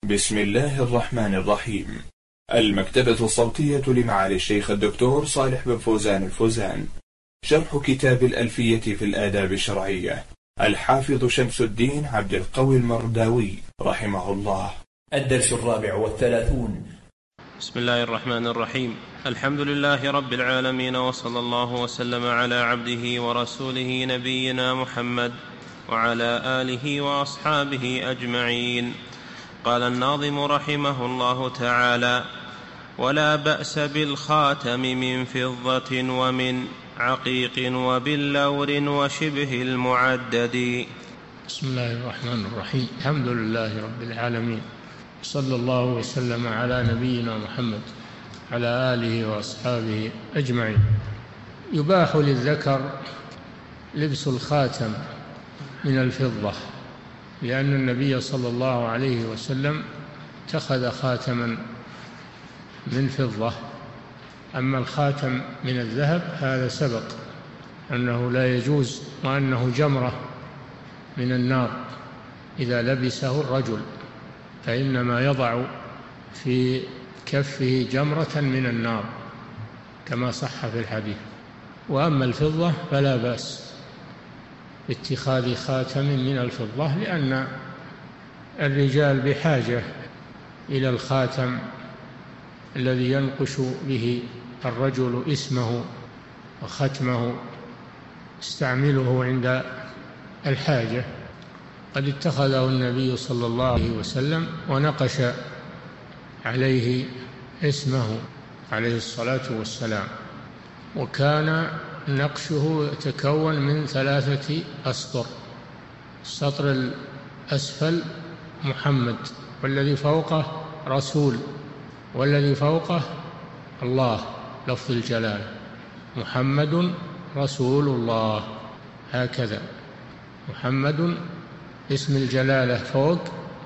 بسم الله الرحمن الرحيم. المكتبة الصوتية لمعالي الشيخ الدكتور صالح بن فوزان الفوزان. شرح كتاب الألفية في الآداب الشرعية، الحافظ شمس الدين عبد القوي المرداوي رحمه الله. الدرس 34. بسم الله الرحمن الرحيم. الحمد لله رب العالمين، وصلى الله وسلم على عبده ورسوله نبينا محمد وعلى آله وأصحابه أجمعين. قال الناظم رحمه الله تعالى: ولا بأس بالخاتم من فضة ومن عقيق وباللور وشبه المعدد. بسم الله الرحمن الرحيم. الحمد لله رب العالمين، صلى الله وسلم على نبينا محمد على آله وأصحابه أجمعين. يباح للذكر لبس الخاتم من الفضة، لأن النبي صلى الله عليه وسلم اتخذ خاتما من فضة. أما الخاتم من الذهب هذا سبق أنه لا يجوز، وأنه جمرة من النار إذا لبسه الرجل، فإنما يضع في كفه جمرة من النار كما صح في الحديث. وأما الفضة فلا بأس باتخاذ خاتم من الفضة، لأن الرجال بحاجة إلى الخاتم الذي ينقش به الرجل اسمه وختمه، يستعمله عند الحاجة. قد اتخذه النبي صلى الله عليه وسلم ونقش عليه اسمه عليه الصلاة والسلام، وكان نقشه يتكون من 3 أسطر: السطر الأسفل محمد، والذي فوقه رسول، والذي فوقه الله لفظ الجلالة، محمد رسول الله، هكذا. محمد اسم الجلالة فوق،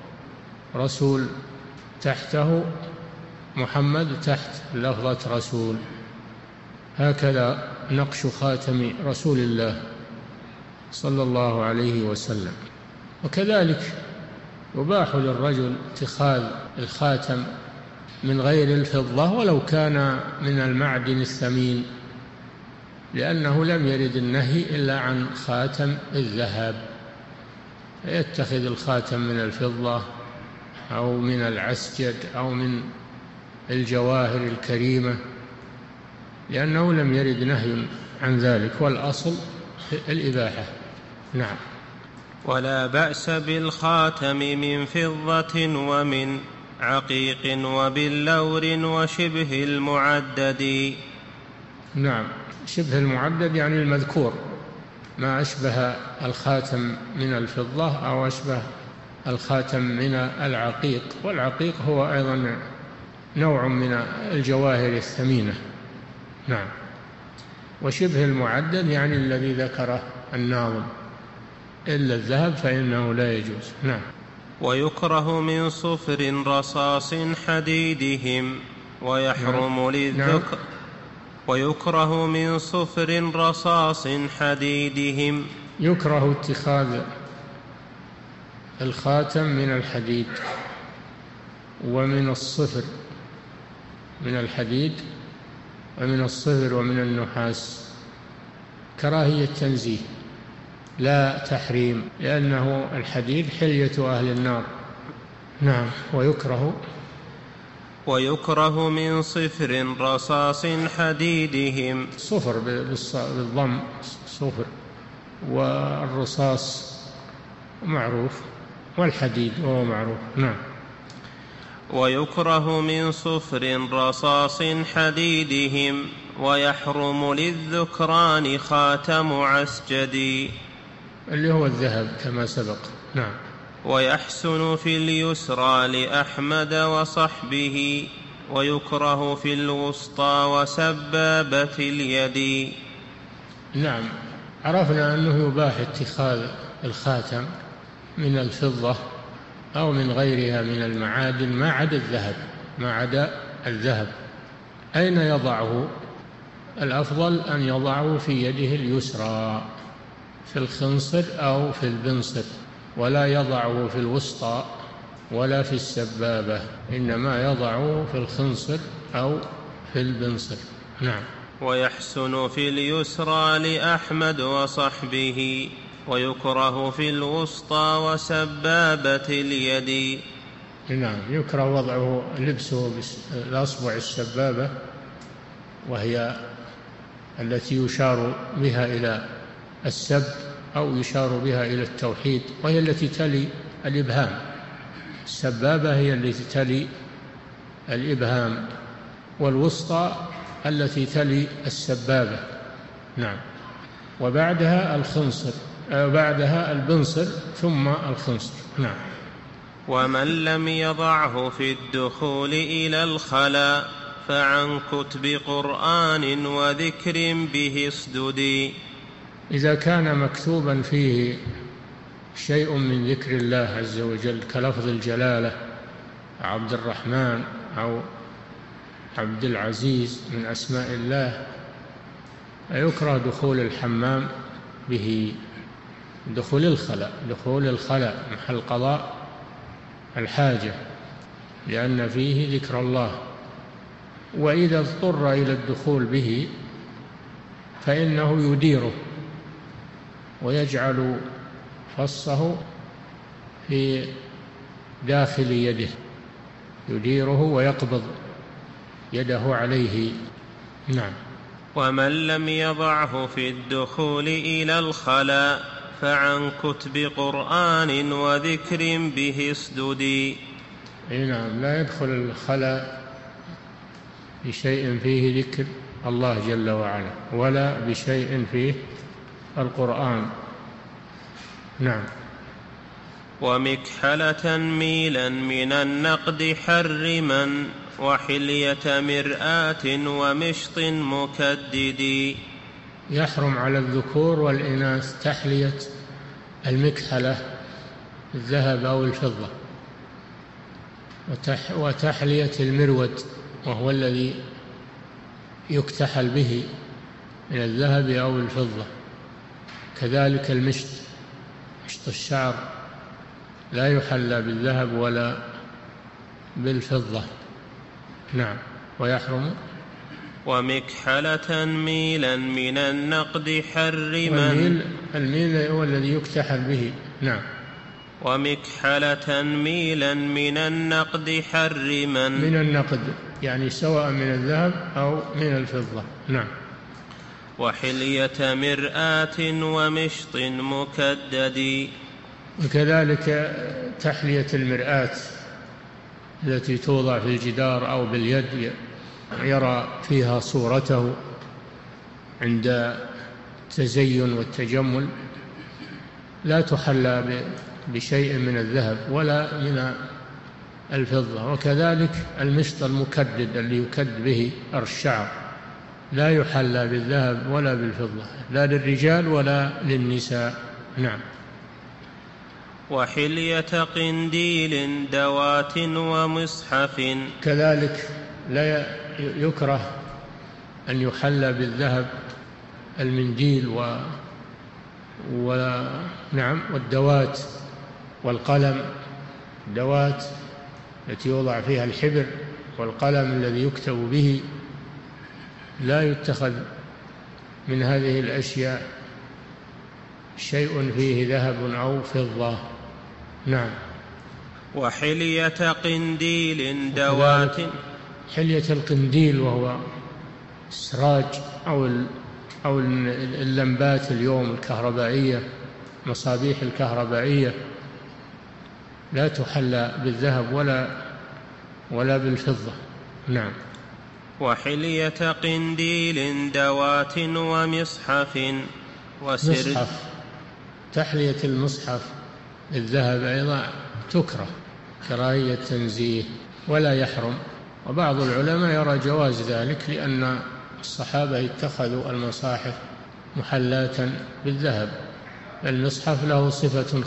رسول تحته، محمد تحت لفظة رسول، هكذا نقش خاتم رسول الله صلى الله عليه وسلم. وكذلك يباح للرجل اتخاذ الخاتم من غير الفضة ولو كان من المعدن الثمين، لأنه لم يرد النهي إلا عن خاتم الذهب. يتخذ الخاتم من الفضة أو من العسجد أو من الجواهر الكريمة، لأنه لم يرد نهي عن ذلك، والأصل الإباحة. نعم. ولا بأس بالخاتم من فضة ومن عقيق وباللور وشبه المعدد. نعم، شبه المعدد يعني المذكور، ما أشبه الخاتم من الفضة أو أشبه الخاتم من العقيق، والعقيق هو أيضا نوع من الجواهر الثمينة. نعم. وشبه المعدد يعني الذي ذكره الناظم، إلا الذهب فإنه لا يجوز. نعم. ويكره من صفر رصاص حديدهم ويحرم للذكر. ويكره من صفر رصاص حديدهم. يكره اتخاذ الخاتم من الحديد ومن الصفر، من الحديد ومن الصفر ومن النحاس، كراهية تنزيه لا تحريم، لأنه الحديد حلية أهل النار. نعم. ويكره من صفر رصاص حديدهم. صفر بالضم، صفر، والرصاص معروف، والحديد وهو معروف. نعم. ويكره من صفر رصاص حديدهم ويحرم للذكران خاتم عسجد، اللي هو الذهب كما سبق. نعم. ويحسن في اليسرى لأحمد وصحبه ويكره في الوسطى وسبابة اليد. نعم. عرفنا أنه يباح اتخاذ الخاتم من الفضة أو من غيرها من المعادن ما عدا الذهب. أين يضعه؟ الأفضل أن يضعه في يده اليسرى، في الخنصر أو في البنصر، ولا يضعه في الوسطى ولا في السبابة، إنما يضعه في الخنصر أو في البنصر. نعم. ويحسن في اليسرى لأحمد وصحبه، ويكره في الوسطى وسبابة اليد. نعم، يكره وضعه لبسه الأصبع السبابة، وهي التي يشار بها إلى السب أو يشار بها إلى التوحيد، وهي التي تلي الإبهام. السبابة هي التي تلي الإبهام، والوسطى التي تلي السبابة. نعم. وبعدها الخنصر، بعدها البنصر ثم الخنصر. نعم. ومن لم يضعه في الدخول إلى الخلاء فعن كتب قرآن وذكر به اصددي. إذا كان مكتوبا فيه شيء من ذكر الله عز وجل كلفظ الجلالة عبد الرحمن أو عبد العزيز من أسماء الله، يكره دخول الحمام به، دخول الخلاء محل قضاء الحاجة، لأن فيه ذكر الله. وإذا اضطر إلى الدخول به فإنه يديره ويجعل فصه في داخل يده، يديره ويقبض يده عليه. نعم. ومن لم يضعه في الدخول إلى الخلاء فعن كتب قرآن وذكر به اصددي. نعم، لا يدخل الخلاء بشيء فيه ذكر الله جل وعلا ولا بشيء فيه القرآن. نعم. ومكحلة ميلا من النقد حرما، وحلية مرآة ومشط مكدد. يحرم على الذكور والإناث تحلية المكحلة الذهب أو الفضة، وتحلية المرود وهو الذي يكتحل به من الذهب أو الفضة، كذلك المشط، مشط الشعر لا يحلى بالذهب ولا بالفضة. نعم. ويحرم. ومكحلة ميلا من النقد حرما. الميل هو الذي يكتحل به. نعم. ومكحلة ميلا من النقد حرما. من النقد يعني سواء من الذهب أو من الفضة. نعم. وحلية مرآة ومشط مكدد. وكذلك تحلية المرآة التي توضع في الجدار أو باليد يرى فيها صورته عند التزين والتجمل، لا تحلى بشيء من الذهب ولا من الفضة. وكذلك المشط المكدد اللي يكد به الشعر لا يحلى بالذهب ولا بالفضة، لا للرجال ولا للنساء. نعم. وحلية قنديل دوات ومصحف. كذلك لا يكره أن يحلى بالذهب المنديل نعم، والدوات والقلم، الدوات التي يوضع فيها الحبر والقلم الذي يكتب به، لا يتخذ من هذه الأشياء شيء فيه ذهب أو فضة. نعم. وحلية قنديل دوات. حلية القنديل وهو السراج أو اللمبات اليوم الكهربائية، مصابيح الكهربائية، لا تحلى بالذهب ولا بالفضة. نعم. وحلية قنديل دوات ومصحف وسرج. مصحف، تحلية المصحف الذهب أيضا تكره كراهية تنزيه ولا يحرم. وبعض العلماء يرى جواز ذلك، لأن الصحابة اتخذوا المصاحف محلاة بالذهب. المصحف له صفة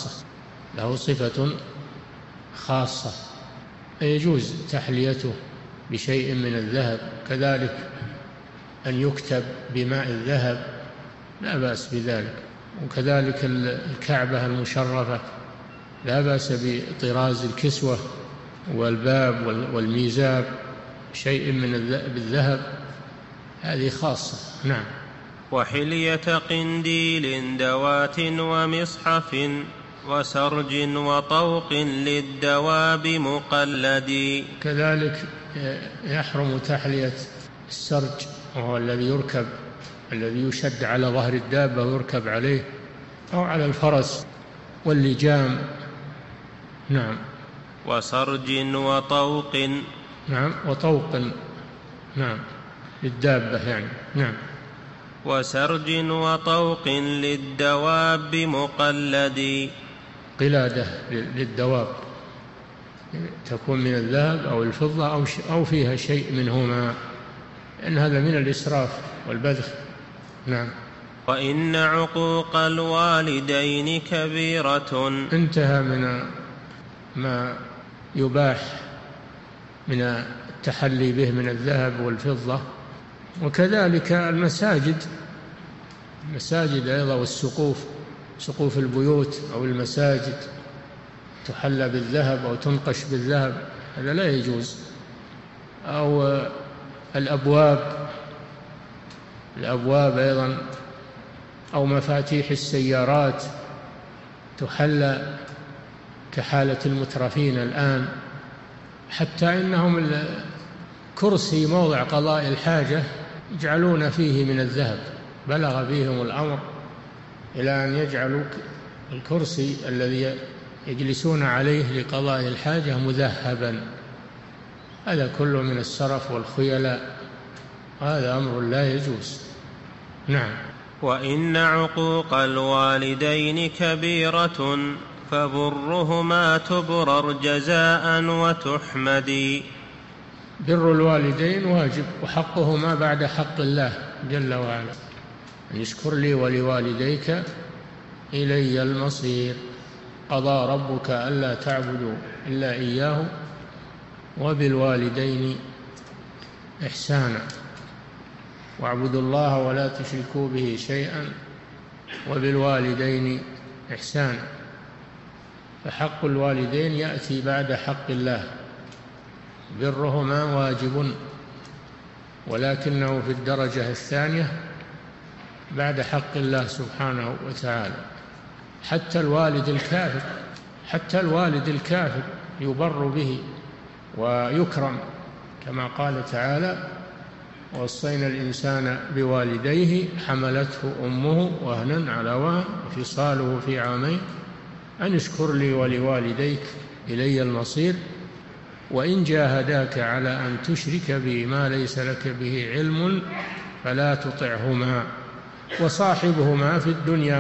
خاصة، يجوز تحليته بشيء من الذهب. كذلك أن يكتب بماء الذهب لا بأس بذلك. وكذلك الكعبة المشرفة لا بأس بطراز الكسوة والباب والميزاب شيء من بالذهب، هذه خاصة. نعم. وحلية قنديل دوات ومصحف وسرج وطوق للدواب مقلد. كذلك يحرم تحلية السرج، وهو الذي يركب، الذي يشد على ظهر الدابة ويركب عليه أو على الفرس، واللجام. نعم. وسرج وطوق. نعم. وطوق. نعم. للدابة يعني. نعم. وسرج وطوق للدواب مقلد. قلادة للدواب تكون من الذهب أو الفضة أو فيها شيء منهما، لأن هذا من الإسراف والبذخ. نعم. وإن عقوق الوالدين كبيرة. انتهى من ما يباح من التحلي به من الذهب والفضة. وكذلك المساجد أيضا، والسقوف، سقوف البيوت أو المساجد تحلى بالذهب أو تنقش بالذهب، هذا لا يجوز. أو الأبواب أيضا، أو مفاتيح السيارات تحلى كحالة المترفين الآن، حتى إنهم الكرسي موضع قضاء الحاجة يجعلون فيه من الذهب، بلغ بهم الأمر إلى أن يجعلوا الكرسي الذي يجلسون عليه لقضاء الحاجة مذهبا. هذا كله من السرف والخيلاء، هذا أمر لا يجوز. نعم. وإن عقوق الوالدين كبيرة فبرهما تبرر جزاء وتحمد. بر الوالدين واجب، وحقهما بعد حق الله جل وعلا، أن يشكر لي ولوالديك إلي المصير. قضى ربك ألا تعبدوا إلا إياه وبالوالدين إحسانا واعبدوا الله ولا تشركوا به شيئا وبالوالدين إحسانا. فحق الوالدين يأتي بعد حق الله، برهما واجب، ولكنه في الدرجة الثانية بعد حق الله سبحانه وتعالى. حتى الوالد الكافر يبر به ويكرم، كما قال تعالى: ووصينا الإنسان بوالديه حملته أمه وهنا على وهن وفصاله في عامين أن اشكر لي ولوالديك إلي المصير وإن جاهداك على أن تشرك بي ما ليس لك به علم فلا تطعهما وصاحبهما في الدنيا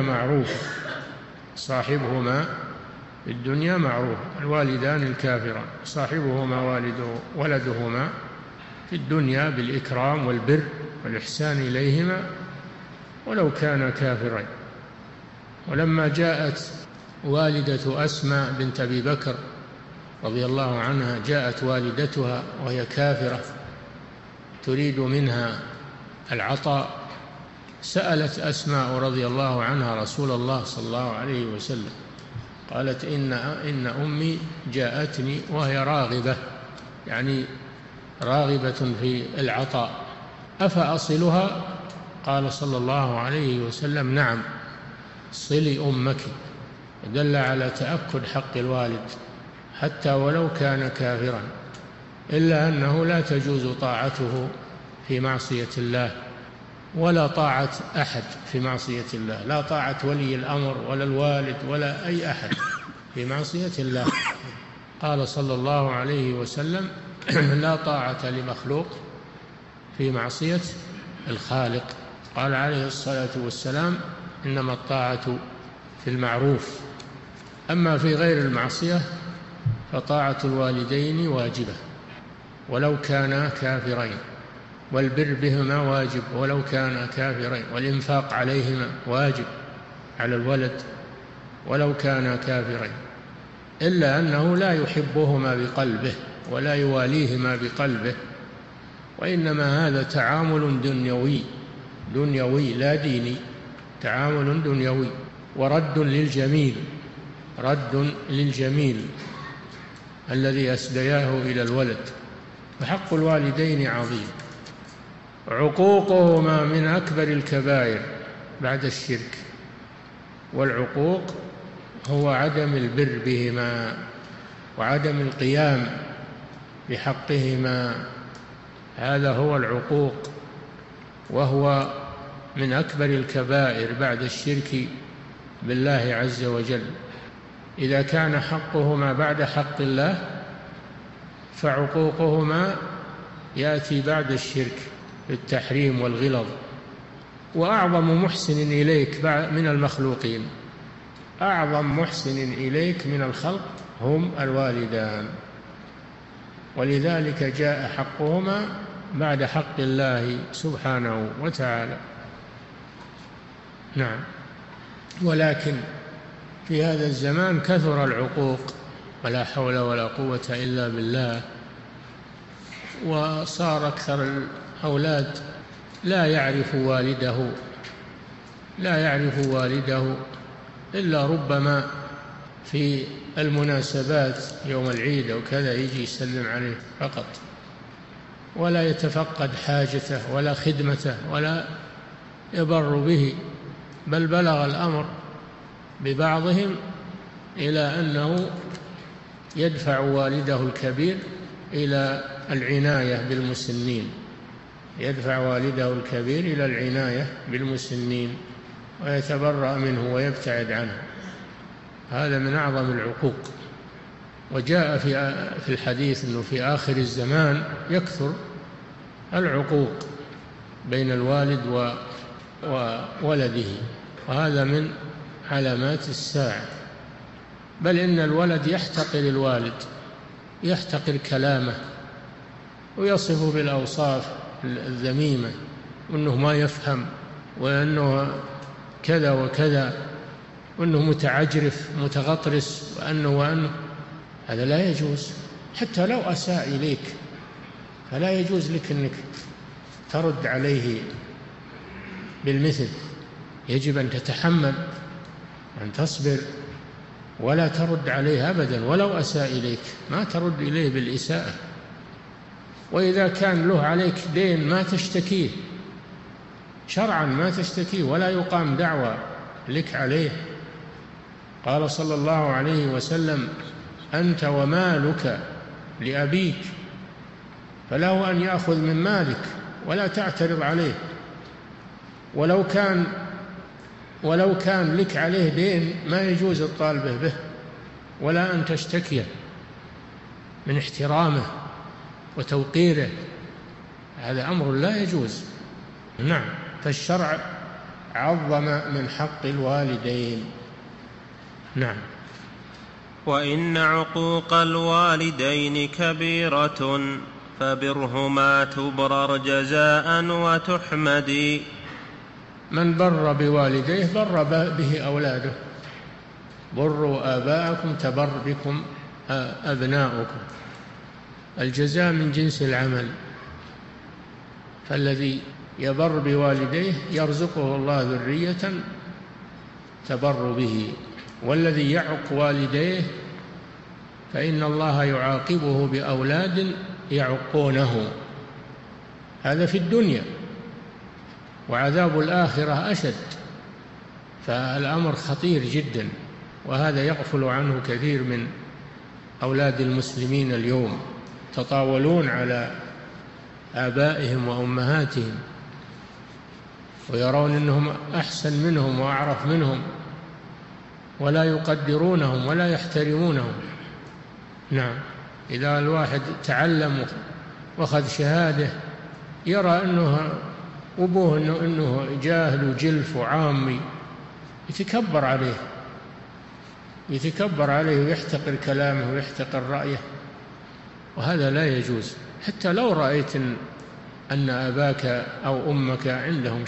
معروفا. الوالدان الكافران صاحبهما ولدهما في الدنيا بالإكرام والبر والإحسان إليهما ولو كان كافرين. ولما جاءت والدة أسماء بنت أبي بكر رضي الله عنها، جاءت والدتها وهي كافرة تريد منها العطاء، سألت أسماء رضي الله عنها رسول الله صلى الله عليه وسلم، قالت: إن أمي جاءتني وهي راغبة، يعني راغبة في العطاء، أفأصلها؟ قال صلى الله عليه وسلم: نعم، صلي أمك. دل على تأكد حق الوالد حتى ولو كان كافرا، إلا أنه لا تجوز طاعته في معصية الله ولا طاعة أحد في معصية الله، لا طاعة ولي الأمر ولا الوالد ولا أي أحد في معصية الله. قال صلى الله عليه وسلم: لا طاعة لمخلوق في معصية الخالق. قال عليه الصلاة والسلام: إنما الطاعة في المعروف، أما في غير المعصية فطاعة الوالدين واجبة ولو كانا كافرين، والبر بهما واجب ولو كانا كافرين، والإنفاق عليهما واجب على الولد ولو كانا كافرين، إلا أنه لا يحبهما بقلبه ولا يواليهما بقلبه، وإنما هذا تعامل دنيوي لا ديني، تعامل دنيوي ورد للجميل رد للجميل الذي أسدياه إلى الولد. فحق الوالدين عظيم، عقوقهما من أكبر الكبائر بعد الشرك، والعقوق هو عدم البر بهما وعدم القيام بحقهما، هذا هو العقوق، وهو من أكبر الكبائر بعد الشرك بالله عز وجل. إذا كان حقهما بعد حق الله فعقوقهما يأتي بعد الشرك بالتحريم والغلظ. وأعظم محسن إليك من المخلوقين، أعظم محسن إليك من الخلق هم الوالدان، ولذلك جاء حقهما بعد حق الله سبحانه وتعالى. نعم. ولكن في هذا الزمان كثر العقوق ولا حول ولا قوة إلا بالله، وصار أكثر الأولاد لا يعرف والده إلا ربما في المناسبات يوم العيد أو كذا يجي يسلم عليه فقط، ولا يتفقد حاجته ولا خدمته ولا يبر به، بل بلغ الأمر ببعضهم إلى أنه يدفع والده الكبير إلى العناية بالمسنين، يدفع والده الكبير إلى العناية بالمسنين ويتبرأ منه ويبتعد عنه. هذا من أعظم العقوق. وجاء في الحديث أنه في آخر الزمان يكثر العقوق بين الوالد وولده، وهذا من علامات الساعة. بل إن الولد يحتقر الوالد، يحتقر كلامه ويصف بالأوصاف الذميمة، وأنه ما يفهم، وأنه كذا وكذا، وأنه متعجرف متغطرس، وأنه هذا لا يجوز. حتى لو أساء إليك فلا يجوز لك أنك ترد عليه بالمثل، يجب أن تتحمل، أن تصبر ولا ترد عليه أبدا، ولو أساء إليك ما ترد إليه بالإساءة. وإذا كان له عليك دين ما تشتكيه شرعا، ما تشتكيه ولا يقام دعوى لك عليه. قال صلى الله عليه وسلم: أنت ومالك لأبيك، فله أن يأخذ من مالك ولا تعترض عليه. ولو كان لك عليه دين ما يجوز الطالبه به ولا أن تشتكيه من احترامه وتوقيره، هذا أمر لا يجوز. نعم. فالشرع عظم من حق الوالدين. نعم. وإن عقوق الوالدين كبيرة فبرهما تبرر جزاء وتحمدي. من بر بوالديه بر به أولاده. بروا آباءكم تبر بكم أبناؤكم. الجزاء من جنس العمل، فالذي يبر بوالديه يرزقه الله ذرية تبر به، والذي يعق والديه فإن الله يعاقبه بأولاد يعقونه. هذا في الدنيا، وعذاب الآخرة أشد. فالأمر خطير جدا، وهذا يغفل عنه كثير من أولاد المسلمين اليوم، تطاولون على آبائهم وأمهاتهم ويرون أنهم أحسن منهم وأعرف منهم، ولا يقدرونهم ولا يحترمونهم. نعم. إذا الواحد تعلم واخذ شهادة يرى أنه أبوه أنه جاهل وجلف وعامي، يتكبر عليه ويحتقر كلامه ويحتقر رأيه، وهذا لا يجوز. حتى لو رأيت أن أباك أو أمك عندهم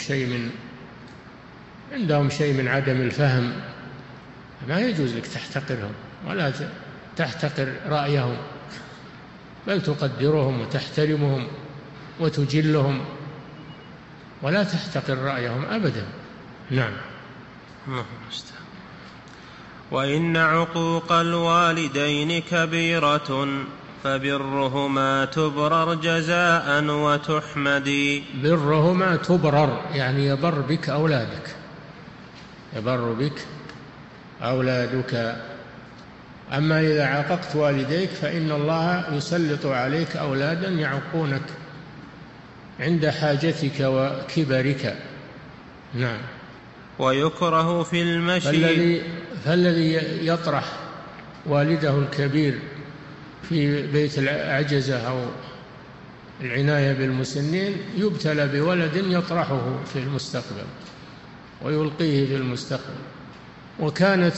شيء من عدم الفهم، ما يجوز لك تحتقرهم ولا تحتقر رأيهم، بل تقدرهم وتحترمهم وتجلهم ولا تحتقر رأيهم أبدا. نعم. وإن عقوق الوالدين كبيرة فبرهما تبرر جزاء وتحمدي. برهما تبرر يعني يبر بك أولادك، يبر بك أولادك. أما إذا عاققت والديك فإن الله يسلط عليك أولادا يعقونك عند حاجتك وكبرك. نعم. ويكره في المشي فالذي يطرح والده الكبير في بيت العجزة أو العناية بالمسنين يبتلى بولد يطرحه في المستقبل ويلقيه في المستقبل. وكانت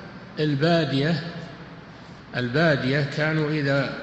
البادية كانوا إذا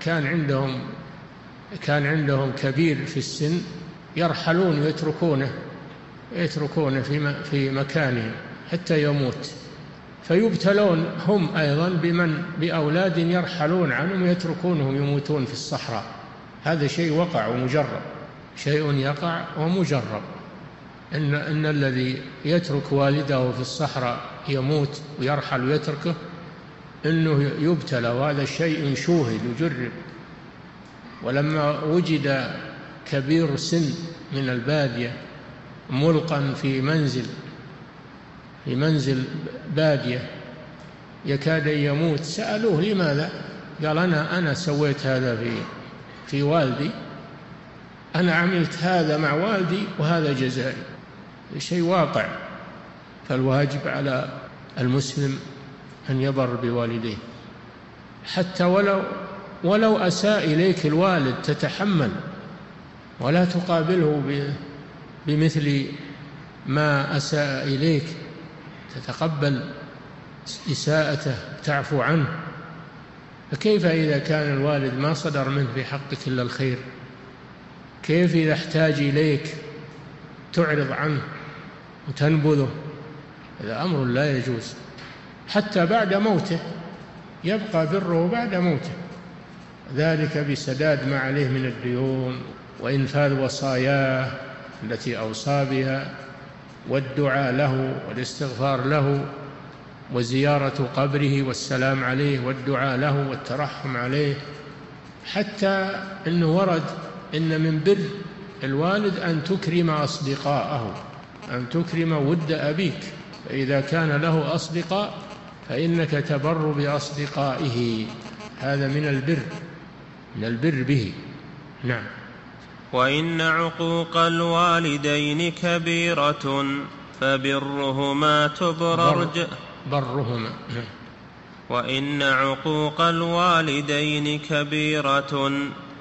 كان عندهم كبير في السن يرحلون يتركونه في مكانهم حتى يموت، فيبتلون هم أيضا بأولاد يرحلون عنهم ويتركونهم يموتون في الصحراء. هذا شيء وقع ومجرب، شيء يقع ومجرب، إن الذي يترك والده في الصحراء يموت ويرحل ويتركه إنه يبتلى، وهذا شيء شوهد وجرب. ولما وجد كبير سن من البادية ملقا في منزل بادية يكاد يموت سألوه لماذا؟ قال أنا سويت هذا في والدي، أنا عملت هذا مع والدي وهذا جزائي. شيء واقع. فالواجب على المسلم أن يبر بوالديه حتى ولو أساء إليك الوالد تتحمل ولا تقابله بمثل ما أساء إليك، تتقبل إساءته تعفو عنه. فكيف إذا كان الوالد ما صدر منه في حقك إلا الخير؟ كيف إذا احتاج إليك تعرض عنه وتنبذه؟ هذا أمر لا يجوز. حتى بعد موته يبقى بره بعد موته، ذلك بسداد ما عليه من الديون وإنفاذ وصاياه التي أوصى بها والدعاء له والاستغفار له وزيارة قبره والسلام عليه والدعاء له والترحم عليه. حتى أنه ورد إن من بر الوالد أن تكرم أصدقاءه، أن تكرم ود أبيك، فإذا كان له أصدقاء فإنك تبر بأصدقائه، هذا من البر به. نعم. وإن عقوق الوالدين كبيرة فبرهما تبرر برهما. وإن عقوق الوالدين كبيرة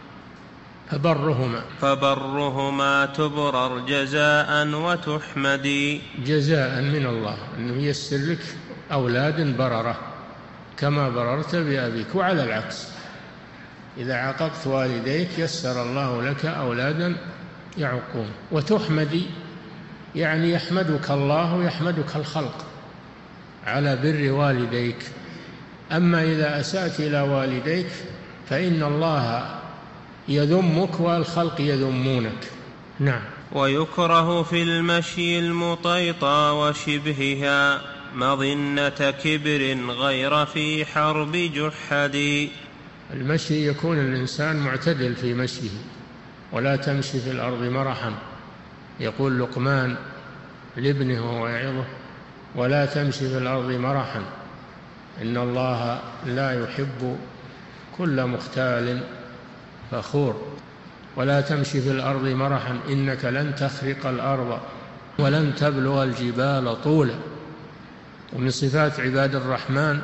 فبرهما تبرر جزاء وتحمدي. جزاء من الله أنه ييسر لك أولاد بررة كما بررت بأبيك. وعلى العكس إذا عاققت والديك يسر الله لك أولادا يعقون. وتحمدي يعني يحمدك الله ويحمدك الخلق على بر والديك. أما إذا أسأت إلى والديك فإن الله يذمك والخلق يذمونك. نعم. ويكره في المشي المطيطى وشبهها مظنة كبر غير في حرب جحدي. المشي يكون الإنسان معتدل في مشيه، ولا تمشي في الأرض مرحا. يقول لقمان لابنه ويعظه: ولا تمشي في الأرض مرحا إن الله لا يحب كل مختال فخور. ولا تمشي في الأرض مرحا إنك لن تخرق الأرض ولن تبلغ الجبال طولا. ومن صفات عباد الرحمن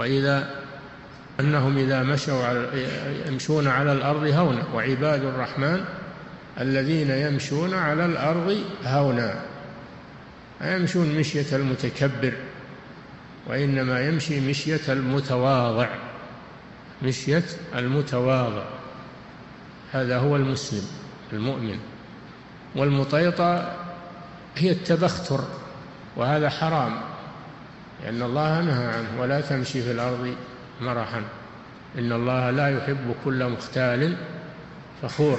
أنهم إذا يمشون على الأرض هونا. وعباد الرحمن الذين يمشون على الأرض هونا، لا يمشون مشية المتكبر، وإنما يمشي مشية المتواضع، مشية المتواضع. هذا هو المسلم المؤمن. والمطيطة هي التبختر، وهذا حرام لأن الله نهى عنه: ولا تمشي في الأرض مرحا إن الله لا يحب كل مختال فخور.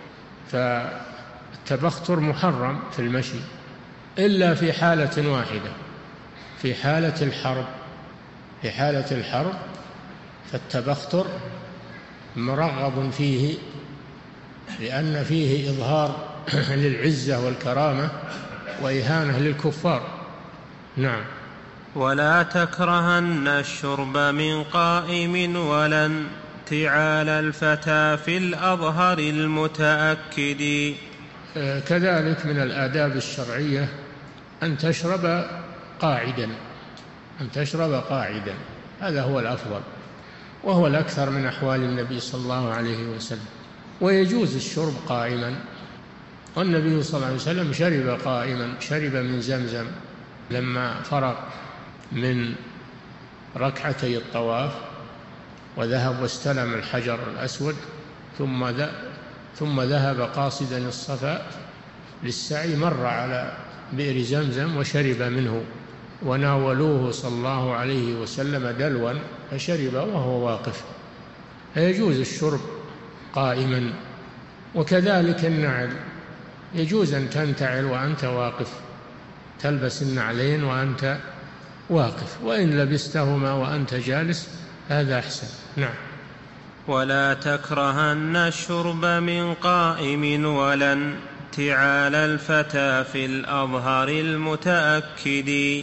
فالتبختر محرم في المشي إلا في حالة واحدة، في حالة الحرب. في حالة الحرب فالتبختر مرغب فيه، لأن فيه إظهار للعزة والكرامة وإهانة للكفار. نعم. ولا تكرهن الشرب من قائم ولا انتعال الفتى في الأظهر المتأكد. كذلك من الآداب الشرعية أن تشرب قاعدا، هذا هو الأفضل، وهو الأكثر من أحوال النبي صلى الله عليه وسلم. ويجوز الشرب قائما، والنبي صلى الله عليه وسلم شرب قائما، شرب من زمزم لما فرغ من ركعتي الطواف وذهب واستلم الحجر الأسود ثم ذهب قاصدا الصفا للسعي، مر على بئر زمزم وشرب منه، وناولوه صلى الله عليه وسلم دلوا فشرب وهو واقف. فيجوز الشرب قائما. وكذلك النعل، يجوز أن تنتعل وأنت واقف، تلبس النعلين وأنت واقف، وإن لبستهما وأنت جالس هذا أحسن. نعم. ولا تكرهن الشرب من قائم ولا انتعال الفتى في الأظهر المتأكد.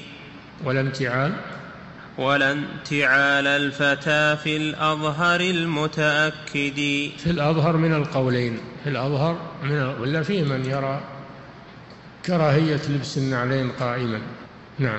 ولا انتعال الفتى في الأظهر المتأكد. في الأظهر من القولين، في الأظهر ولا فيه من يرى كراهية لبس النعلين قائما. نعم.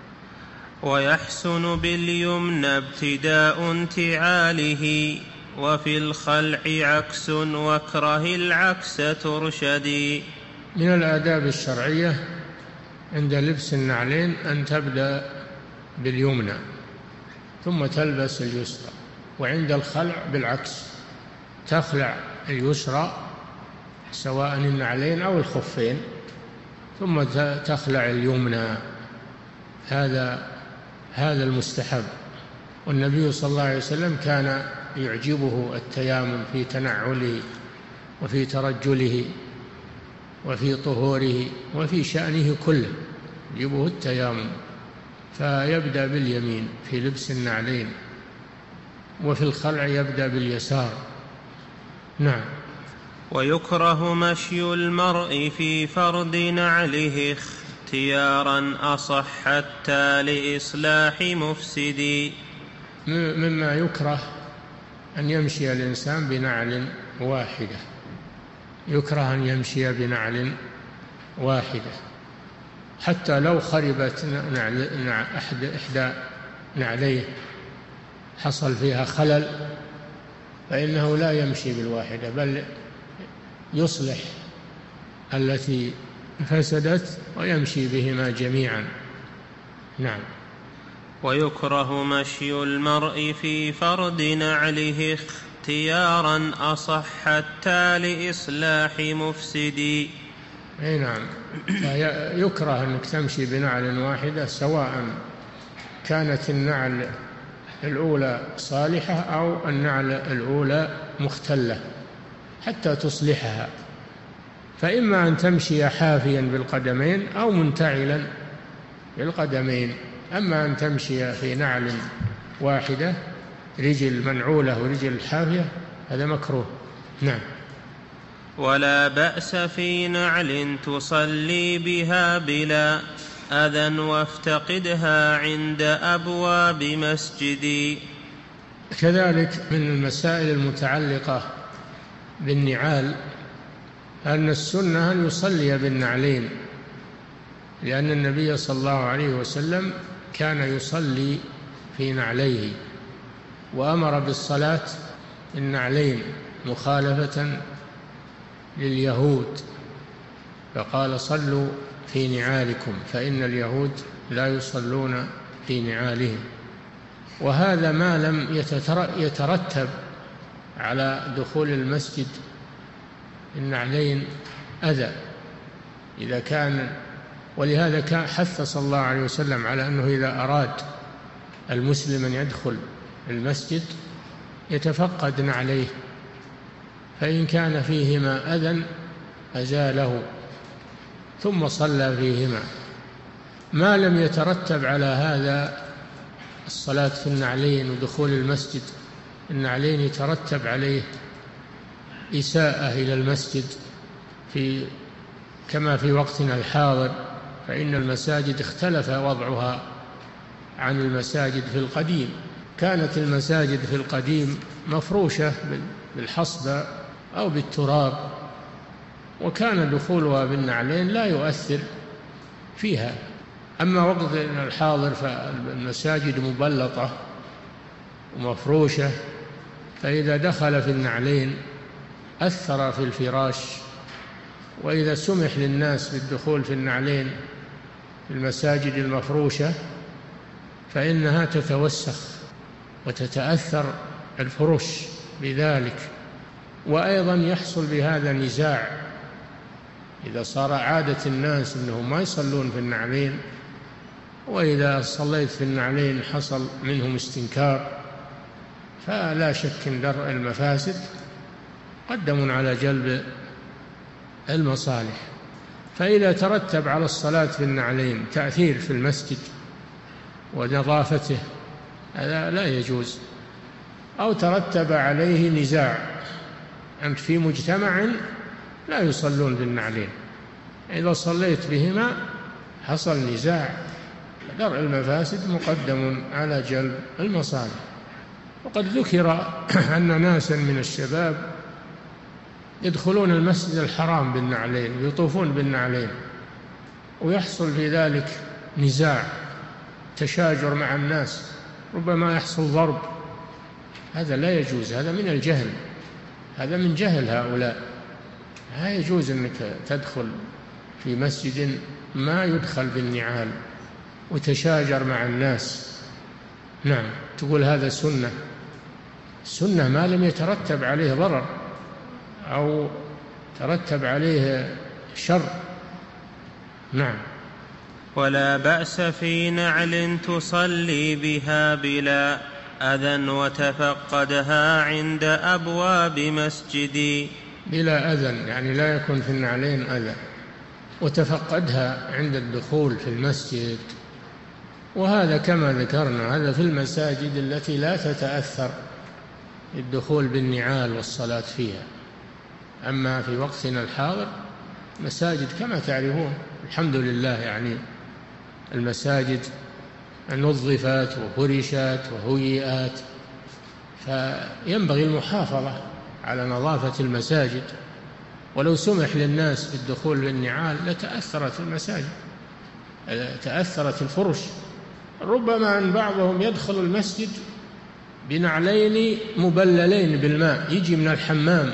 ويحسن باليمنى ابتداء انتعاله وفي الخلع عكس واكره العكس ترشدي. من الآداب الشرعية عند لبس النعلين أن تبدأ باليمنى ثم تلبس اليسرى، وعند الخلع بالعكس، تخلع اليسرى سواء النعلين أو الخفين ثم تخلع اليمنى. هذا المستحب. والنبي صلى الله عليه وسلم كان يعجبه التيامن في تنعله وفي ترجله وفي طهوره وفي شأنه كله، يعجبه التيامن، فيبدأ باليمين في لبس النعلين، وفي الخلع يبدأ باليسار. نعم. ويكره مشي المرء في فرد نعله اختيارا أصح حتى لإصلاح مفسدي. مما يكره أن يمشي الإنسان بنعل واحدة، يكره أن يمشي بنعل واحدة حتى لو خربت إحدى نعليه، حصل فيها خلل، فإنه لا يمشي بالواحدة بل يصلح التي فسدت ويمشي بهما جميعا. نعم. ويكره مشي المرء في فرد نعله اختيارا أصح حتى لإصلاح مفسدي. نعم. يكره أنك تمشي بنعل واحدة سواء كانت النعل الأولى صالحة أو النعل الأولى مختلة حتى تصلحها، فإما أن تمشي حافيا بالقدمين أو منتعلا بالقدمين. أما أن تمشي في نعل واحدة، رجل منعولة ورجل حافية، هذا مكروه. نعم. ولا بأس في نعل تصلي بها بلا أذى وافتقدها عند أبواب مسجدي. كذلك من المسائل المتعلقة بالنعال أن السنة أن يصلي بالنعلين، لأن النبي صلى الله عليه وسلم كان يصلي في نعليه وأمر بالصلاة النعلين مخالفة لليهود، فقال صلوا في نعالكم فإن اليهود لا يصلون في نعالهم. وهذا ما لم يترتب على دخول المسجد النعلين أذى إذا كان. ولهذا كان حث صلى الله عليه وسلم على أنه إذا أراد المسلم أن يدخل المسجد يتفقد نعليه، فإن كان فيهما أذى أزاله ثم صلى فيهما. ما لم يترتب على هذا الصلاة في النعلين ودخول المسجد النعلين يترتب عليه إساءة إلى المسجد كما في وقتنا الحاضر، فإن المساجد اختلف وضعها عن المساجد في القديم. كانت المساجد في القديم مفروشة بالحصبة أو بالتراب، وكان دخولها بالنعلين لا يؤثر فيها. أما وقتنا الحاضر فالمساجد مبلطة ومفروشة، فإذا دخل في النعلين أثر في الفراش، وإذا سمح للناس بالدخول في النعلين في المساجد المفروشة فإنها تتوسخ وتتأثر الفرش بذلك. وأيضا يحصل بهذا نزاع، إذا صار عادة الناس أنهم ما يصلون في النعلين، وإذا صليت في النعلين حصل منهم استنكار، فلا شك أن درء المفاسد مقدم على جلب المصالح. فإذا ترتب على الصلاة في النعلين تأثير في المسجد ونظافته هذا لا يجوز، أو ترتب عليه نزاع، أنت في مجتمع لا يصلون بالنعلين، إذا صليت بهما حصل نزاع، درء المفاسد مقدم على جلب المصالح. وقد ذكر أن ناسا من الشباب يدخلون المسجد الحرام بالنعلين ويطوفون بالنعلين، ويحصل في ذلك نزاع، تشاجر مع الناس، ربما يحصل ضرب. هذا لا يجوز، هذا من الجهل، هذا من جهل هؤلاء. لا يجوز أنك تدخل في مسجد ما يدخل بالنعال وتشاجر مع الناس. نعم، تقول هذا سنة. السنة ما لم يترتب عليه ضرر أو ترتب عليه شر. نعم. ولا بأس في نعل تصلي بها بلا أذى وتفقدها عند أبواب مسجدي. بلا أذى يعني لا يكون في النعلين أذى، وتفقدها عند الدخول في المسجد، وهذا كما ذكرنا هذا في المساجد التي لا تتأثر الدخول بالنعال والصلاة فيها. أما في وقتنا الحاضر مساجد كما تعرفون الحمد لله، يعني المساجد نظفت وفرشت وهيئت، فينبغي المحافظة على نظافة المساجد. ولو سمح للناس بالدخول بالنعال لتأثرت المساجد، تأثرت الفرش. ربما أن بعضهم يدخل المسجد بنعلين مبللين بالماء، يجي من الحمام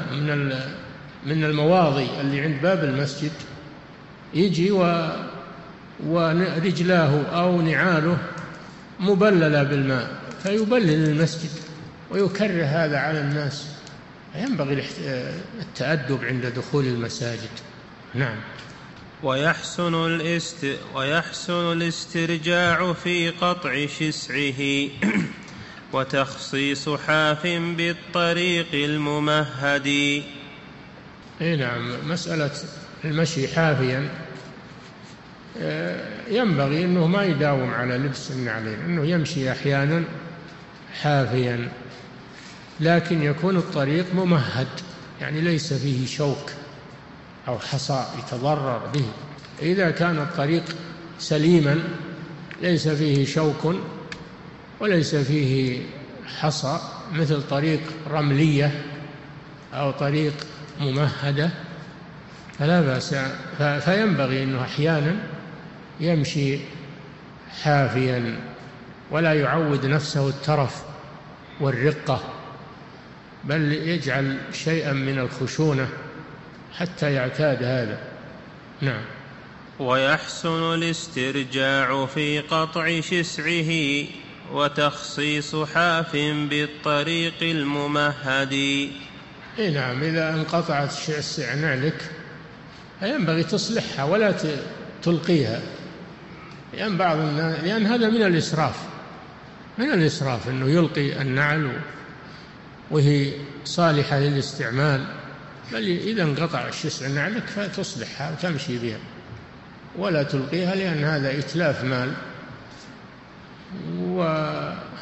من المواضي اللي عند باب المسجد، يجي ورجلاه أو نعاله مبللة بالماء فيبلل المسجد ويكره هذا على الناس. ينبغي التأدب عند دخول المساجد. نعم. ويحسن الاسترجاع في قطع شسعه وتخصيص حاف بالطريق الممهد. نعم، مسألة المشي حافيا ينبغي أنه ما يداوم على لبس النعلين، أنه يمشي أحيانا حافيا، لكن يكون الطريق ممهد، يعني ليس فيه شوك أو حصى يتضرر به. إذا كان الطريق سليما ليس فيه شوك وليس فيه حصى مثل طريق رملية أو طريق ممهدة فلا بأس، فينبغي أنه أحيانا يمشي حافيا ولا يعود نفسه الترف والرقة، بل يجعل شيئا من الخشونة حتى يعتاد هذا. نعم. ويحسن الاسترجاع في قطع شسعه وتخصيص حاف بالطريق الممهد. نعم، إذا انقطعت شسع نعلك ينبغي تصلحها ولا تلقيها، لأن بعض الناس لأن هذا من الإسراف أنه يلقي النعل وهي صالحة للاستعمال، بل إذا انقطع الشسع نعلك فتصلحها وتمشي بها ولا تلقيها، لأن هذا إتلاف مال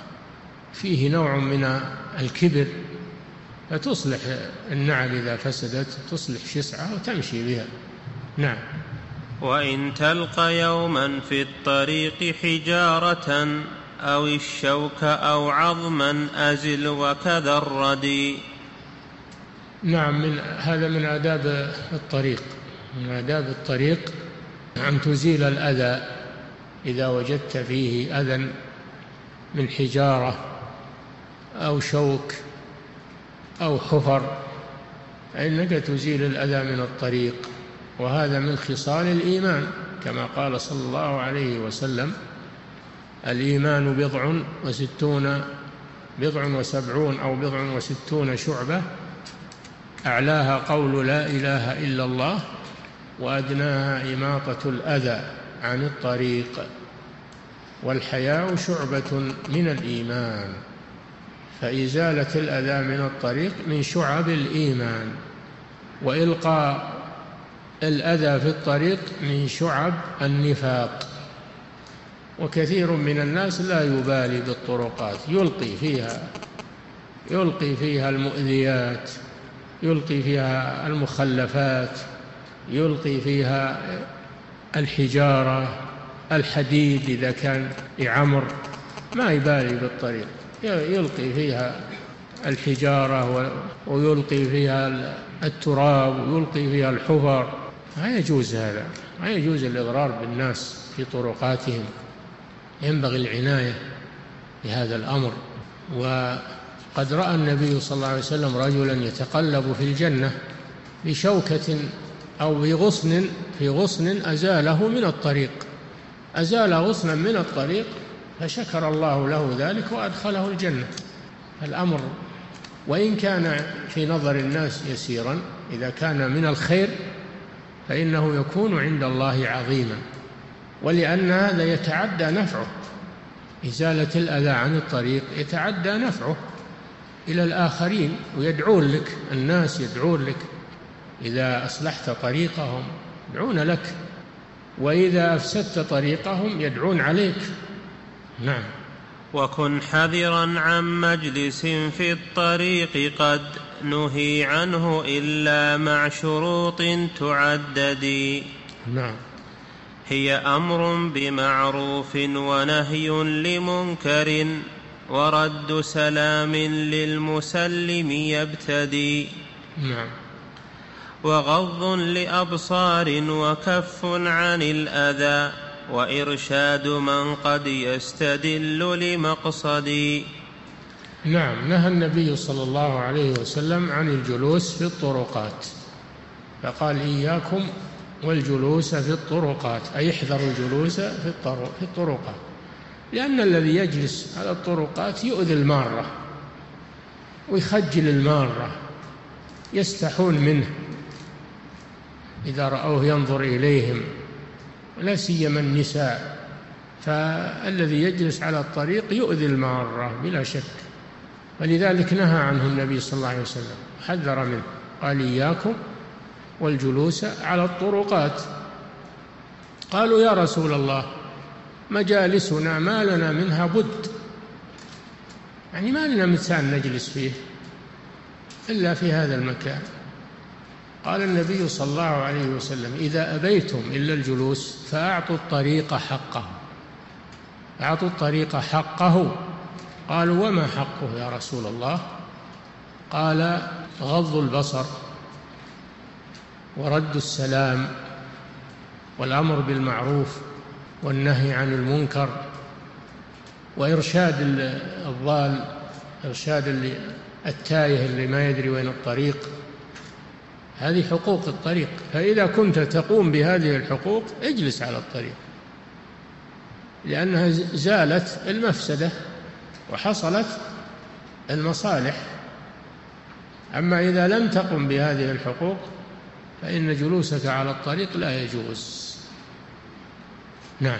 فيه نوع من الكبر، فتصلح النعل إذا فسدت تصلح شسعة وتمشي بها. نعم. وإن تلقى يوما في الطريق حجارة أو الشوك أو عظما أزل وكذا الردي. نعم، هذا من آداب الطريق، من آداب الطريق أن تزيل الأذى إذا وجدت فيه أذى من حجارة أو شوك أو حفر، فإنك تزيل الأذى من الطريق، وهذا من خصال الإيمان كما قال صلى الله عليه وسلم: الإيمان بضع وسبعون أو 67 شعبة، أعلاها قول لا إله إلا الله، وأدناها إماطة الأذى عن الطريق، والحياء شعبة من الإيمان. فإزالة الأذى من الطريق من شعب الإيمان، وإلقاء الأذى في الطريق من شعب النفاق. وكثير من الناس لا يبالي بالطرقات، يلقي فيها المؤذيات، يلقي فيها المخلفات، يلقي فيها الحجارة، الحديد إذا كان يعمر، ما يبالي بالطريق، يلقي فيها الحجارة ويلقي فيها التراب ويلقي فيها الحفر. لا يجوز هذا، لا يجوز الإضرار بالناس في طرقاتهم، ينبغي العناية بهذا الأمر. وقد رأى النبي صلى الله عليه وسلم رجلا يتقلب في الجنة بشوكة أو في غصن أزاله من الطريق، أزال غصنا من الطريق فشكر الله له ذلك وأدخله الجنة. الأمر وإن كان في نظر الناس يسيرا، إذا كان من الخير فإنه يكون عند الله عظيما، ولأن هذا يتعدى نفعه، إزالة الأذى عن الطريق يتعدى نفعه إلى الآخرين، ويدعون لك، الناس يدعون لك إذا أصلحت طريقهم، يدعون لك، وإذا أفسدت طريقهم يدعون عليك. نعم. وكن حذرا عن مجلس في الطريق قد نهي عنه إلا مع شروط تعدد. نعم. هي أمر بمعروف ونهي لمنكر ورد سلام للمسلم يبتدي. نعم. وغض لأبصار وكف عن الأذى وإرشاد من قد يستدل لمقصد. نعم. نهى النبي صلى الله عليه وسلم عن الجلوس في الطرقات، فقال: إياكم والجلوس في الطرقات، أي احذروا الجلوس في الطرقات، لأن الذي يجلس على الطرقات يؤذي المارة ويخجل المارة، يستحون منه إذا رأوه ينظر إليهم، لا سيما النساء، فالذي يجلس على الطريق يؤذي المارة بلا شك، ولذلك نهى عنه النبي صلى الله عليه وسلم، حذر منه، قال: إياكم والجلوس على الطرقات. قالوا: يا رسول الله، مجالسنا ما لنا منها بد، يعني ما لنا مكان نجلس فيه إلا في هذا المكان. قال النبي صلى الله عليه وسلم: إذا أبيتم إلا الجلوس فأعطوا الطريق حقه، أعطوا الطريق حقه. قالوا: وما حقه يا رسول الله؟ قال: غض البصر ورد السلام والأمر بالمعروف والنهي عن المنكر وإرشاد الضال، إرشاد التائه اللي ما يدري وين الطريق. هذه حقوق الطريق، فإذا كنت تقوم بهذه الحقوق اجلس على الطريق، لأنها زالت المفسدة وحصلت المصالح. أما إذا لم تقم بهذه الحقوق فإن جلوسك على الطريق لا يجوز. نعم.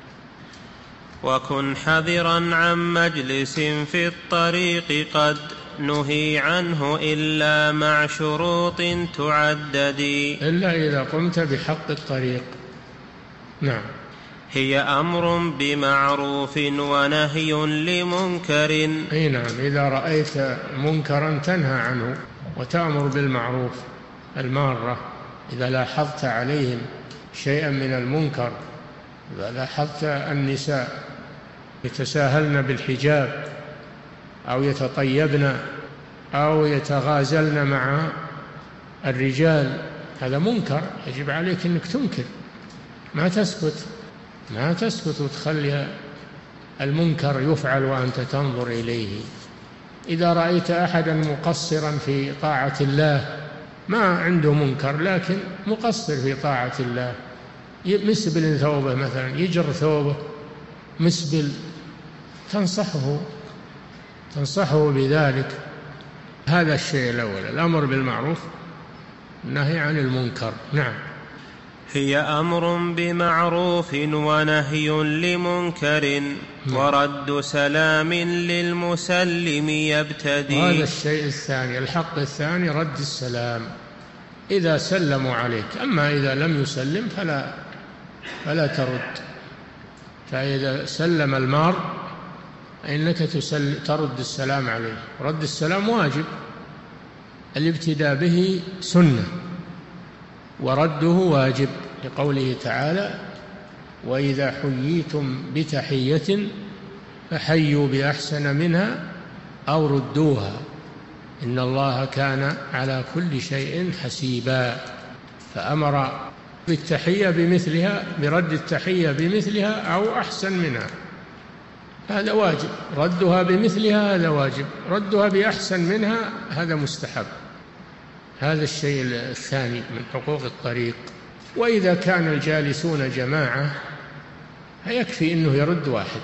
وكن حذرا عن مجلس في الطريق قد نهي عنه إلا مع شروط تعدد، إلا إذا قمت بحق الطريق. نعم. هي أمر بمعروف ونهي لمنكر. أي نعم، إذا رأيت منكرا تنهى عنه وتأمر بالمعروف. المارة إذا لاحظت عليهم شيئا من المنكر، إذا لاحظت النساء يتساهلن بالحجاب أو يتطيبن أو يتغازلن مع الرجال، هذا منكر، يجب عليك أنك تنكر، ما تسكت وتخلي المنكر يفعل وأنت تنظر إليه. إذا رأيت أحدا مقصرا في طاعة الله، ما عنده منكر لكن مقصر في طاعة الله، مسبل ثوبه مثلا، يجر ثوبه مسبل، تنصحه بذلك. هذا الشيء الأول، الأمر بالمعروف النهي عن المنكر. نعم. هي أمر بمعروف ونهي لمنكر ورد سلام للمسلم يبتدي. هذا الشيء الثاني، الحق الثاني رد السلام إذا سلموا عليك، أما إذا لم يسلم فلا ترد. فإذا سلم المار إنك ترد السلام عليه. رد السلام واجب، الابتداء به سنة ورده واجب، لقوله تعالى: وإذا حييتم بتحية فحيوا بأحسن منها أو ردوها إن الله كان على كل شيء حسيبا. فأمر بالتحية بمثلها، برد التحية بمثلها أو أحسن منها، هذا واجب. ردها بمثلها هذا واجب، ردها بأحسن منها هذا مستحب. هذا الشيء الثاني من حقوق الطريق. وإذا كان الجالسون جماعة فيكفي أنه يرد واحد،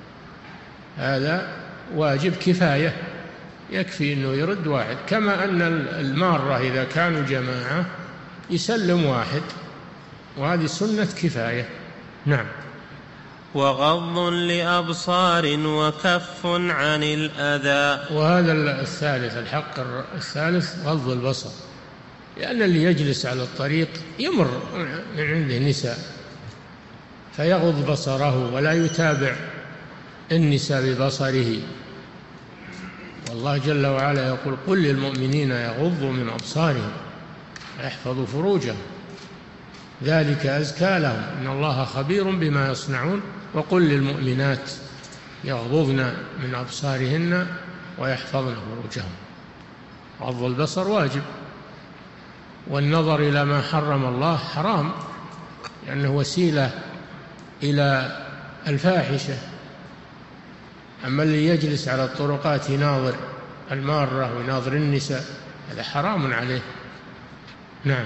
هذا واجب كفاية، يكفي أنه يرد واحد. كما أن المارة إذا كانوا جماعة يسلم واحد، وهذه سنة كفاية. نعم. وغض لأبصار وكف عن الأذى. وهذا الثالث، الحق الثالث غض البصر، لأن اللي يجلس على الطريق يمر من عنده نساء فيغض بصره ولا يتابع النساء ببصره. والله جل وعلا يقول: قل للمؤمنين يغضوا من أبصارهم ويحفظوا فروجهم ذلك أزكى لهم إن الله خبير بما يصنعون وقل للمؤمنات يغضضن من أبصارهن ويحفظن فروجهم. غض البصر واجب، والنظر إلى ما حرم الله حرام، لأنه وسيلة إلى الفاحشة. أما اللي يجلس على الطرقات يناظر المارة ويناظر النساء هذا حرام عليه. نعم.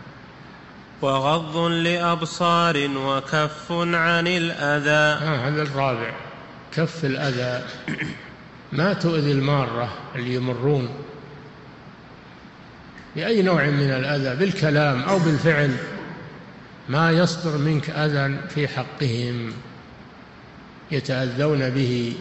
وغض لأبصار وكف عن الأذى. هذا الرابع، كف الأذى، ما تؤذي المارة اللي يمرون بأي نوع من الأذى، بالكلام أو بالفعل، ما يصدر منك أذى في حقهم يتأذون به،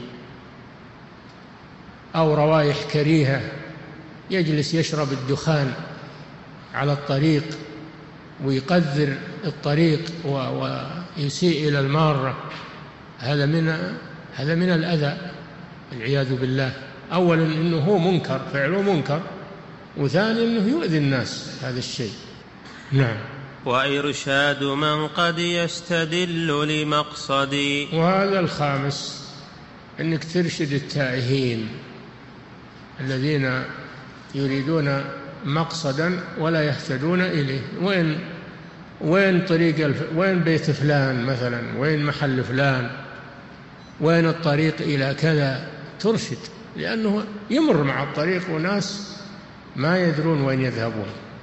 أو روائح كريهة، يجلس يشرب الدخان على الطريق ويقذر الطريق ويسيء إلى المارة، هذا من الأذى والعياذ بالله. أولا إنه هو منكر، فعله منكر، وثانيا إنه يؤذي الناس هذا الشيء. نعم. وإرشاد من قد يستدل لمقصدي. وهذا الخامس، أنك ترشد التائهين الذين يريدون مقصدا ولا يهتدون إليه. وين طريق وين بيت فلان مثلا، وين محل فلان، وين الطريق إلى كذا، ترشد، لأنه يمر مع الطريق وناس ما يدرون وين يذهبون،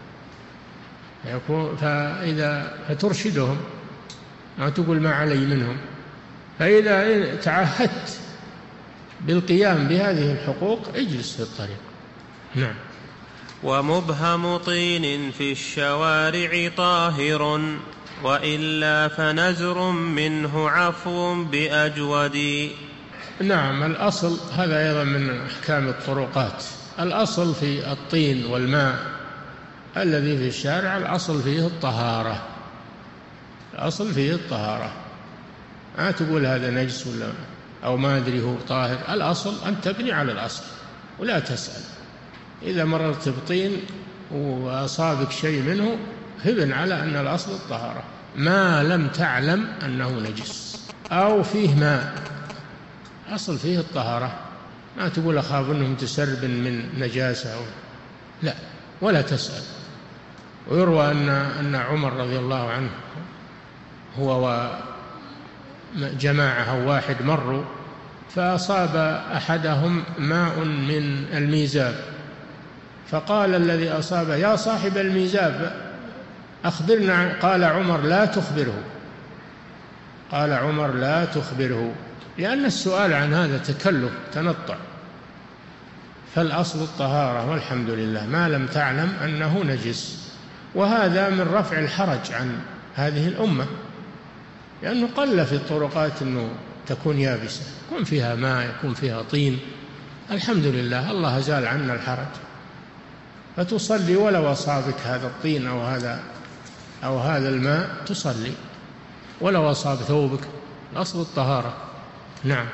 فترشدهم، ما تقول ما علي منهم. فإذا تعهدت بالقيام بهذه الحقوق اجلس في الطريق. نعم. ومبهم طين في الشوارع طاهر وإلا فنزر منه عفو بأجود. نعم. الأصل هذا أيضا من أحكام الطرقات، الأصل في الطين والماء الذي في الشارع الأصل فيه الطهارة، الأصل فيه الطهارة. ما تقول هذا نجس ولا أو ما أدري هو طاهر. الأصل أن تبني على الأصل ولا تسأل. إذا مررت بطين وأصابك شيء منه هبن على أن الأصل الطهارة ما لم تعلم أنه نجس أو فيه ماء، أصل فيه الطهارة. ما تقول أخاف أنه متسرب من نجاسة لا، ولا تسأل. ويروى أن عمر رضي الله عنه هو وجماعة أو واحد مروا فأصاب أحدهم ماء من الميزاب، فقال الذي أصابه يا صاحب الميزاب أخبرنا. قال عمر لا تخبره، قال عمر لا تخبره، لأن السؤال عن هذا تكلف تنطع. فالأصل الطهارة والحمد لله ما لم تعلم أنه نجس. وهذا من رفع الحرج عن هذه الأمة، لأنه قل في الطرقات أنه تكون يابسة، يكون فيها ماء، يكون فيها طين. الحمد لله الله أزال عنا الحرج، فتصلي ولو أصابك هذا الطين أو هذا الماء تصلي ولو أصاب ثوبك. الأصل الطهارة. نعم.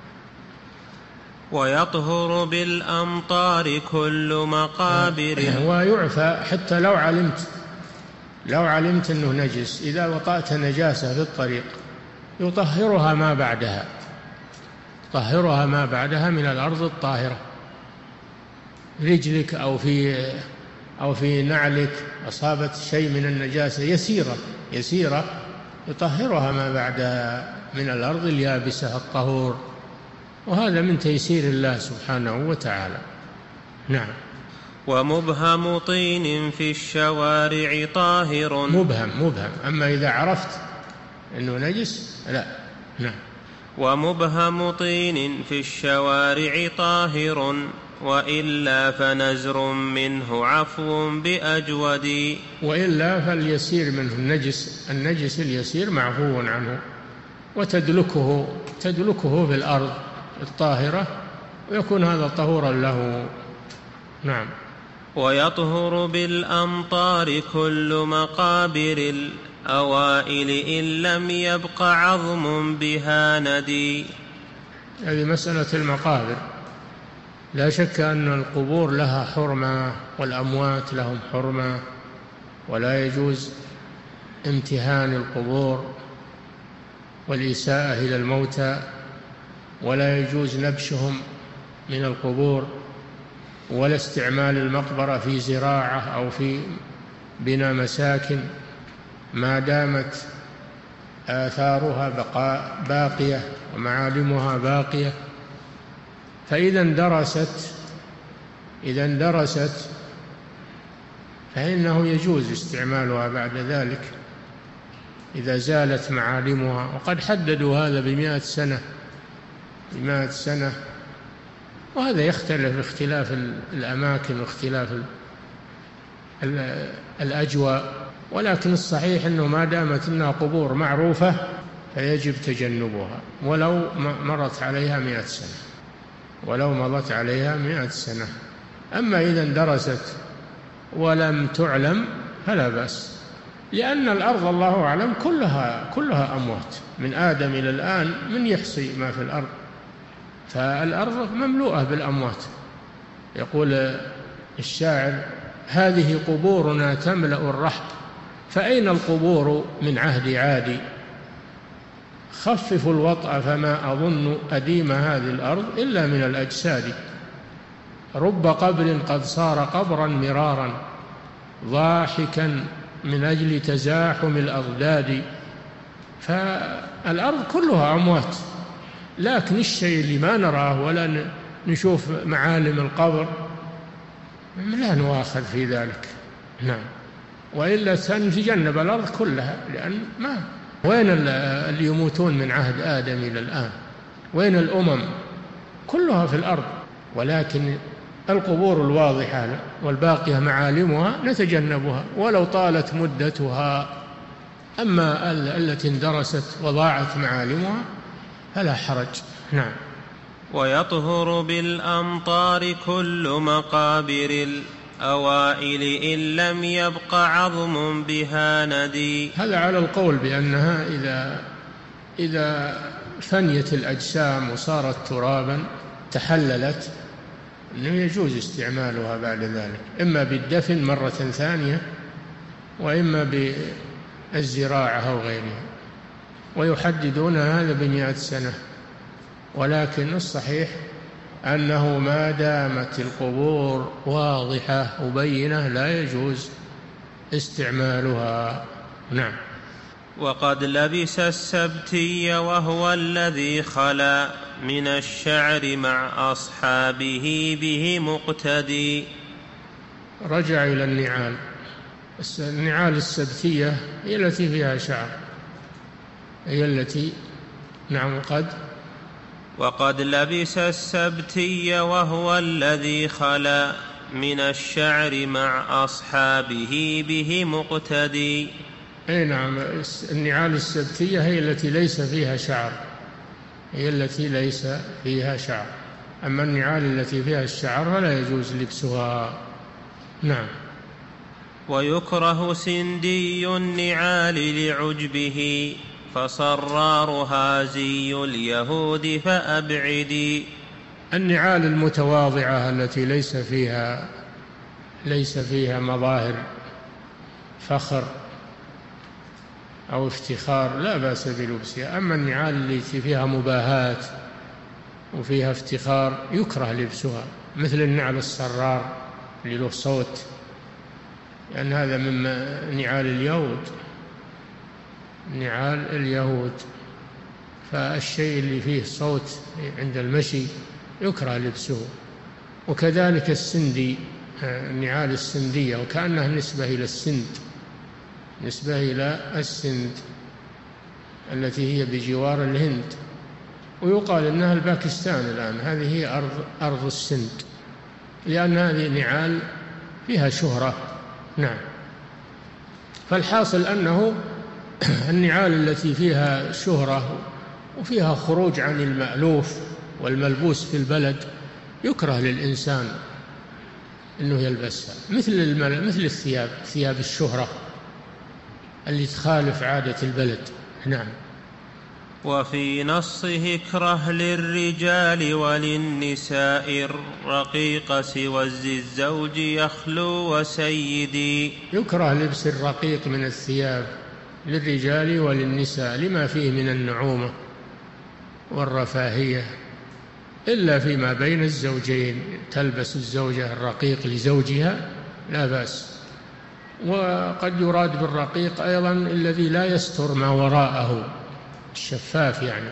ويطهر بالأمطار كل مقابر. ويعفى حتى لو علمت أنه نجس، إذا وطأت نجاسة في الطريق يطهرها ما بعدها، طهرها ما بعدها من الأرض الطاهرة. رجلك أو في نعلك أصابت شيء من النجاسة يسيرة يطهرها ما بعدها من الأرض اليابسة الطهور. وهذا من تيسير الله سبحانه وتعالى. نعم. ومبهم طين في الشوارع طاهر. مبهم. أما إذا عرفت أنه نجس لا. نعم. ومبهم طين في الشوارع طاهر وإلا فنزر منه عفو بأجود. وإلا فاليسير منه النجس اليسير معفو عنه، وتدلكه في الأرض الطاهرة ويكون هذا طهورا له. نعم. ويطهر بالأمطار كل مقابر الأوائل إن لم يبق عظم بها ندي. هذه مسألة المقابر. لا شك أن القبور لها حرمة والأموات لهم حرمة، ولا يجوز امتهان القبور والإساءة إلى الموتى، ولا يجوز نبشهم من القبور، ولا استعمال المقبرة في زراعة أو في بناء مساكن ما دامت آثارها باقية ومعالمها باقية. فإذا اندرست فإنه يجوز استعمالها بعد ذلك إذا زالت معالمها. وقد حددوا هذا ب100 سنة، وهذا يختلف باختلاف الأماكن واختلاف الأجواء، ولكن الصحيح أنه ما دامت أنها قبور معروفة فيجب تجنبها ولو مرت عليها 100 سنة، ولو مضت عليها 100 سنة. أما إذا اندرست ولم تعلم فلا بأس، لأن الأرض الله أعلم كلها أموات، من آدم إلى الآن من يحصي ما في الأرض، فالأرض مملوءة بالأموات. يقول الشاعر هذه قبورنا تملأ الرحب، فأين القبور من عهد عادي؟ خففوا الوطأ فما أظن أديم هذه الأرض إلا من الأجساد. رب قبر قد صار قبرا مرارا ضاحكا من أجل تزاحم الأضداد. فالأرض كلها أموات، لكن الشيء اللي ما نراه ولا نشوف معالم القبر لا نؤاخذ في ذلك. نعم. وإلا سنتجنب الأرض كلها، لأن ما وين اللي يموتون من عهد آدم إلى الآن؟ وين الأمم؟ كلها في الأرض، ولكن القبور الواضحة والباقية معالمها نتجنبها ولو طالت مدتها. أما التي اندرست وضاعت معالمها فلا حرج. نعم. ويطهر بالأمطار كل مقابر الأوائل إن لم يبق عظم بها ندي. هذا على القول بأنها إذا فنيت الأجسام وصارت ترابا تحللت أنه يجوز استعمالها بعد ذلك، إما بالدفن مرة ثانية وإما بالزراعة أو غيرها، ويحددون هذا ب100 سنة. ولكن الصحيح أنه ما دامت القبور واضحة وبينة لا يجوز استعمالها. نعم. وقد لبس السبتي وهو الذي خلا من الشعر مع أصحابه به مقتدي. رجع إلى النعال. النعال السبتية هي التي فيها شعر، هي التي نعم. وقد لبس السبتي وهو الذي خلا من الشعر مع أصحابه به مقتدي. أي نعم. النعال السبتية هي التي ليس فيها شعر، هي التي ليس فيها شعر. أما النعال التي فيها الشعر فلا يجوز لبسها. نعم. ويكره سندي النعال لعجبه فصرارها زي اليهود فأبعدي. النعال المتواضعة التي ليس فيها مظاهر فخر أو افتخار لا بأس بلبسها. أما النعال التي فيها مباهات وفيها افتخار يكره لبسها، مثل النعل الصرار اللي له صوت، لأن هذا من نعال اليهود، نعال اليهود. فالشيء اللي فيه صوت عند المشي يكره لبسه. وكذلك السندي، النعال السندية، وكأنها نسبة إلى السند، نسبة إلى السند التي هي بجوار الهند، ويقال إنها الباكستان الآن. هذه هي أرض السند، لأن هذه نعال فيها شهرة. نعم. فالحاصل أنه النعال التي فيها شهرة وفيها خروج عن المألوف والملبوس في البلد يكره للإنسان أنه يلبسها، مثل الثياب، ثياب الشهرة اللي تخالف عادة البلد. نعم. وفي نصه اكره للرجال وللنساء الرقيق سوى الزوج يخلو وسيدي. يكره لبس الرقيق من الثياب للرجال وللنساء لما فيه من النعومة والرفاهية، إلا فيما بين الزوجين. تلبس الزوجة الرقيق لزوجها لا بأس. وقد يراد بالرقيق أيضا الذي لا يستر ما وراءه، الشفاف، يعني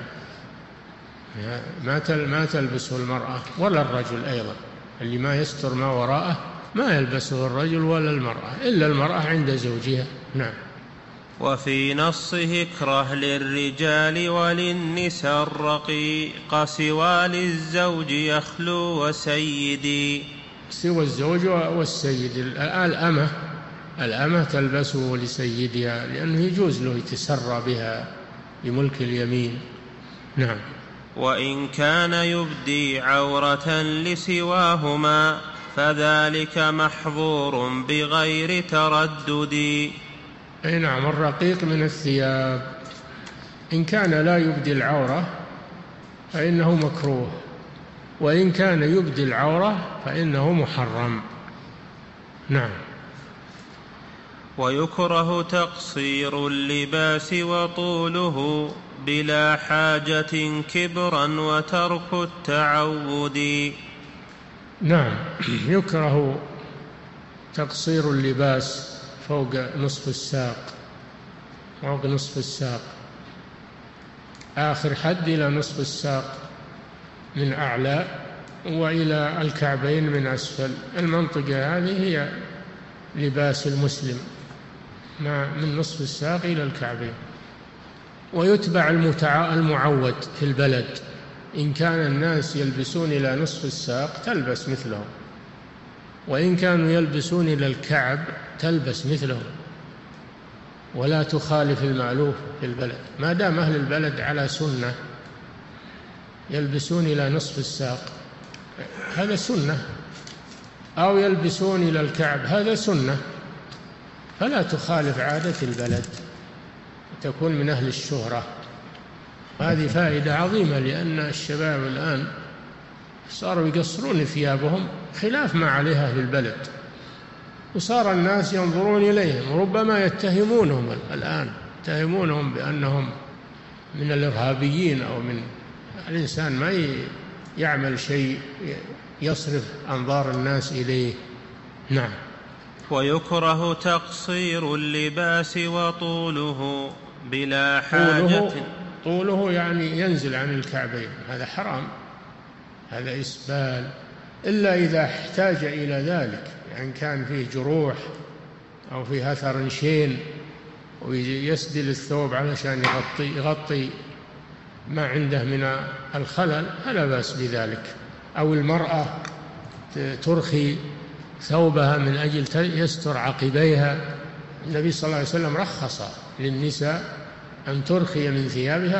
ما تلبسه المرأة ولا الرجل أيضا. اللي ما يستر ما وراءه ما يلبسه الرجل ولا المرأة، إلا المرأة عند زوجها. نعم. وفي نصه اكره للرجال وللنساء الرقيق سوى للزوج يخلو وسيدي. سوى الزوج والسيد. الأمة تلبسه لسيدها لأنه يجوز له يتسرى بها بملك اليمين. نعم. وإن كان يبدي عورة لسواهما فذلك محظور بغير تردد. أي نعم. الرقيق من الثياب إن كان لا يبدي العورة فإنه مكروه، وإن كان يبدي العورة فإنه محرم. نعم. ويكره تقصير اللباس وطوله بلا حاجة كبرا وترك التعود. نعم. يكره تقصير اللباس فوق نصف الساق، آخر حد إلى نصف الساق من أعلى، وإلى الكعبين من أسفل. المنطقة هذه هي لباس المسلم، من نصف الساق إلى الكعبين. ويتبع المعود في البلد. إن كان الناس يلبسون إلى نصف الساق تلبس مثلهم، وإن كانوا يلبسون إلى الكعب تلبس مثلهم، ولا تخالف المألوف في البلد. ما دام أهل البلد على سنة يلبسون إلى نصف الساق هذا سنة، أو يلبسون إلى الكعب هذا سنة، فلا تخالف عادة البلد، تكون من أهل الشهرة. هذه فائدة عظيمة، لأن الشباب الآن صاروا يقصرون ثيابهم خلاف ما عليها في البلد، وصار الناس ينظرون إليهم وربما يتهمونهم الآن، يتهمونهم بأنهم من الإرهابيين أو من الإنسان ما يعمل شيء يصرف أنظار الناس إليه. نعم. ويكره تقصير اللباس وطوله بلا حاجة. طوله يعني ينزل عن الكعبين، هذا حرام، هذا إسبال، إلا إذا احتاج إلى ذلك، يعني كان فيه جروح أو فيه أثر شين ويسدل الثوب علشان يغطي ما عنده من الخلل، فلا بأس بذلك. أو المرأة ترخي ثوبها من أجل يستر عقبيها، النبي صلى الله عليه وسلم رخص للنساء أن ترخي من ثيابها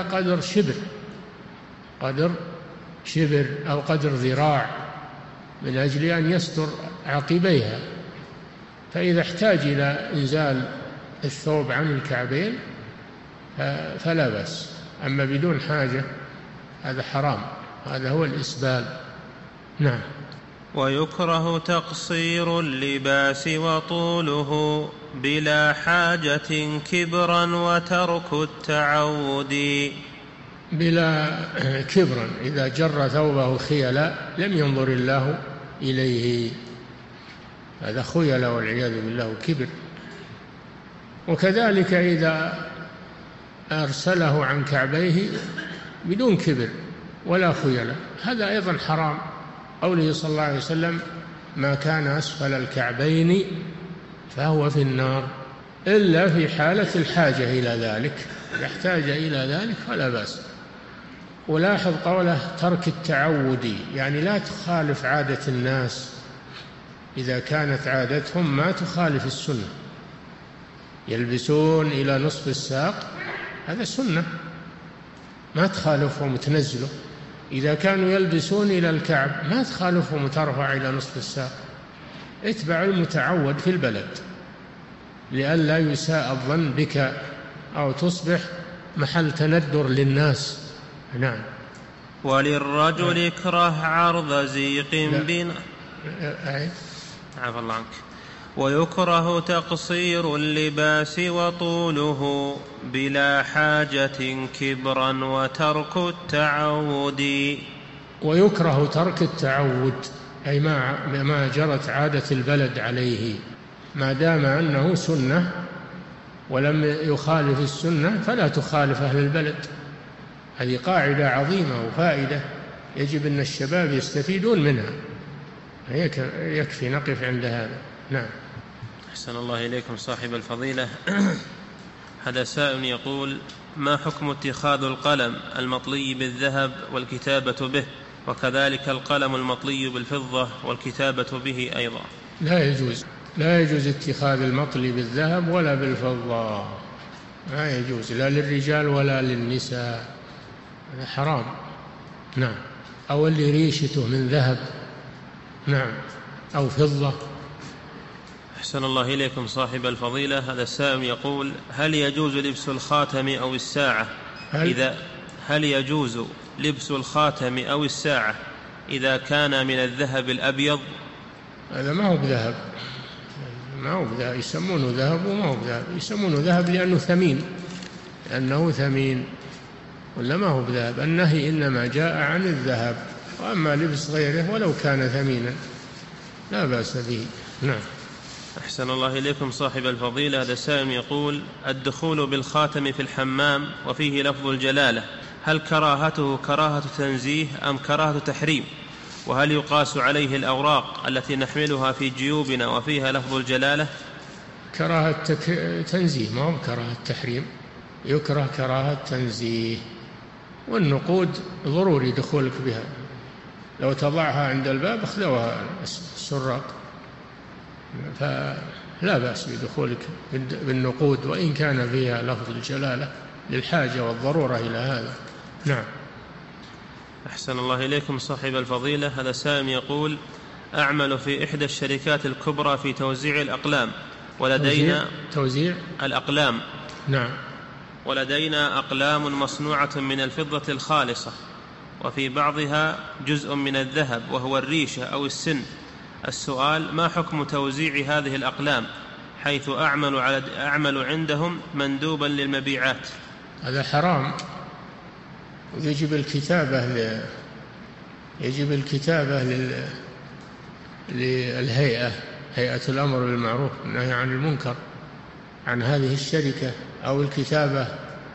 قدر شبر أو قدر ذراع من أجل أن يستر عقبيها، فإذا احتاج إلى إنزال الثوب عن الكعبين فلا بأس، أما بدون حاجة هذا حرام، هذا هو الإسبال. نعم. ويكره تقصير اللباس وطوله بلا حاجة كبرا وترك التعود. بلا كبرا، إذا جر ثوبه خيلا لم ينظر الله إليه، هذا خيلا والعياذ بالله كبر. وكذلك إذا أرسله عن كعبيه بدون كبر ولا خيلا، هذا أيضا حرام. قوله صلى الله عليه وسلم: ما كان أسفل الكعبين فهو في النار، إلا في حالة الحاجة إلى ذلك، يحتاج إلى ذلك فلا بأس. ولاحظ قوله ترك التعود، يعني لا تخالف عادة الناس، إذا كانت عادتهم ما تخالف السنة، يلبسون إلى نصف الساق، هذا سنة ما تخالفهم وتنزله. إذا كانوا يلبسون إلى الكعب ما تخالفهم وترفع إلى نصف الساق، اتبع المتعود في البلد لئلا يساء الظن بك أو تصبح محل تندر للناس. نعم. وللرجل يكره عرض زيق بنا. عفى الله عنك. ويكره تقصير اللباس وطوله بلا حاجة كبرا وترك التعود. ويكره ترك التعود، أي ما جرت عادة البلد عليه، ما دام أنه سنة ولم يخالف السنة فلا تخالف أهل البلد. هذه قاعدة عظيمة وفائدة يجب أن الشباب يستفيدون منها، يكفي نقف عند هذا. نعم. أحسن الله إليكم صاحب الفضيلة. هذا سائل يقول: ما حكم اتخاذ القلم المطلي بالذهب والكتابة به، وكذلك القلم المطلي بالفضة والكتابة به أيضا؟ لا يجوز اتخاذ المطلي بالذهب ولا بالفضة، لا يجوز، لا للرجال ولا للنساء، هذا حرام. نعم. أو اللي ريشته من ذهب، نعم، أو فضة. أحسن الله إليكم صاحب الفضيلة. هذا السائل يقول: هل يجوز لبس الخاتم أو الساعة هل يجوز لبس الخاتم أو الساعة إذا كان من الذهب الأبيض؟ هذا ما هو بذهب، يسمونه ذهب وما هو بذهب، يسمونه ذهب لأنه ثمين، ولا ما هو بذهب. النهي إنما جاء عن الذهب، وأما لبس غيره ولو كان ثمينا لا بأس به. نعم. أحسن الله إليكم صاحب الفضيلة. هذا سائل يقول: الدخول بالخاتم في الحمام وفيه لفظ الجلالة، هل كراهته كراهة تنزيه أم كراهة تحريم؟ وهل يقاس عليه الأوراق التي نحملها في جيوبنا وفيها لفظ الجلالة؟ كراهة تنزيه، ما هو كراهة تحريم، يكره كراهة تنزيه. والنقود ضروري دخولك بها، لو تضعها عند الباب اخذوها السراق، فلا بأس بدخولك بالنقود وإن كان فيها لفظ الجلالة للحاجة والضرورة إلى هذا. نعم. أحسن الله إليكم صاحب الفضيلة. هذا سائل يقول: أعمل في إحدى الشركات الكبرى في توزيع الأقلام، ولدينا توزيع الأقلام. نعم. ولدينا أقلام مصنوعة من الفضة الخالصة، وفي بعضها جزء من الذهب وهو الريشة أو السن. السؤال: ما حكم توزيع هذه الأقلام حيث أعمل عندهم مندوبا للمبيعات؟ هذا حرام، ويجب الكتابة للهيئة، هيئة الأمر بالمعروف والنهي عن المنكر، عن هذه الشركة، أو الكتابة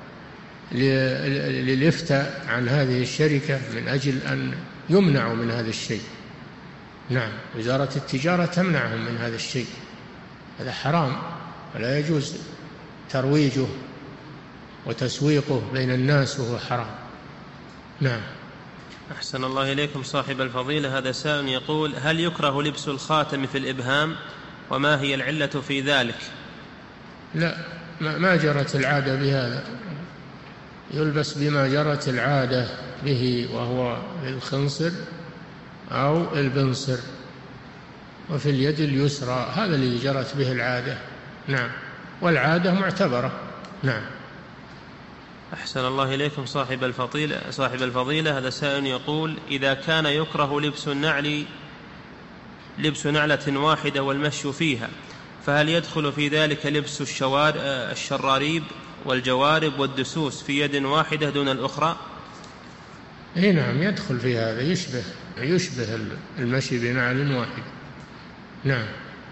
للإفتاء عن هذه الشركة من أجل أن يمنعوا من هذا الشيء. نعم، وزارة التجارة تمنعهم من هذا الشيء. هذا حرام ولا يجوز ترويجه وتسويقه بين الناس وهو حرام. نعم. أحسن الله إليكم صاحب الفضيلة. هذا سائل يقول: هل يكره لبس الخاتم في الإبهام، وما هي العلة في ذلك؟ لا، ما جرت العادة بهذا، يلبس بما جرت العادة به، وهو الخنصر أو البنصر، وفي اليد اليسرى، هذا الذي جرت به العادة. نعم، والعادة معتبرة. نعم. أحسن الله إليكم صاحب الفضيلة. هذا سائل يقول: إذا كان يكره لبس نعلة واحدة والمشي فيها، فهل يدخل في ذلك لبس الشراريب والجوارب والدسوس في يد واحدة دون الأخرى؟ نعم، يدخل في هذا، يشبه المشي بنعل واحد. نعم.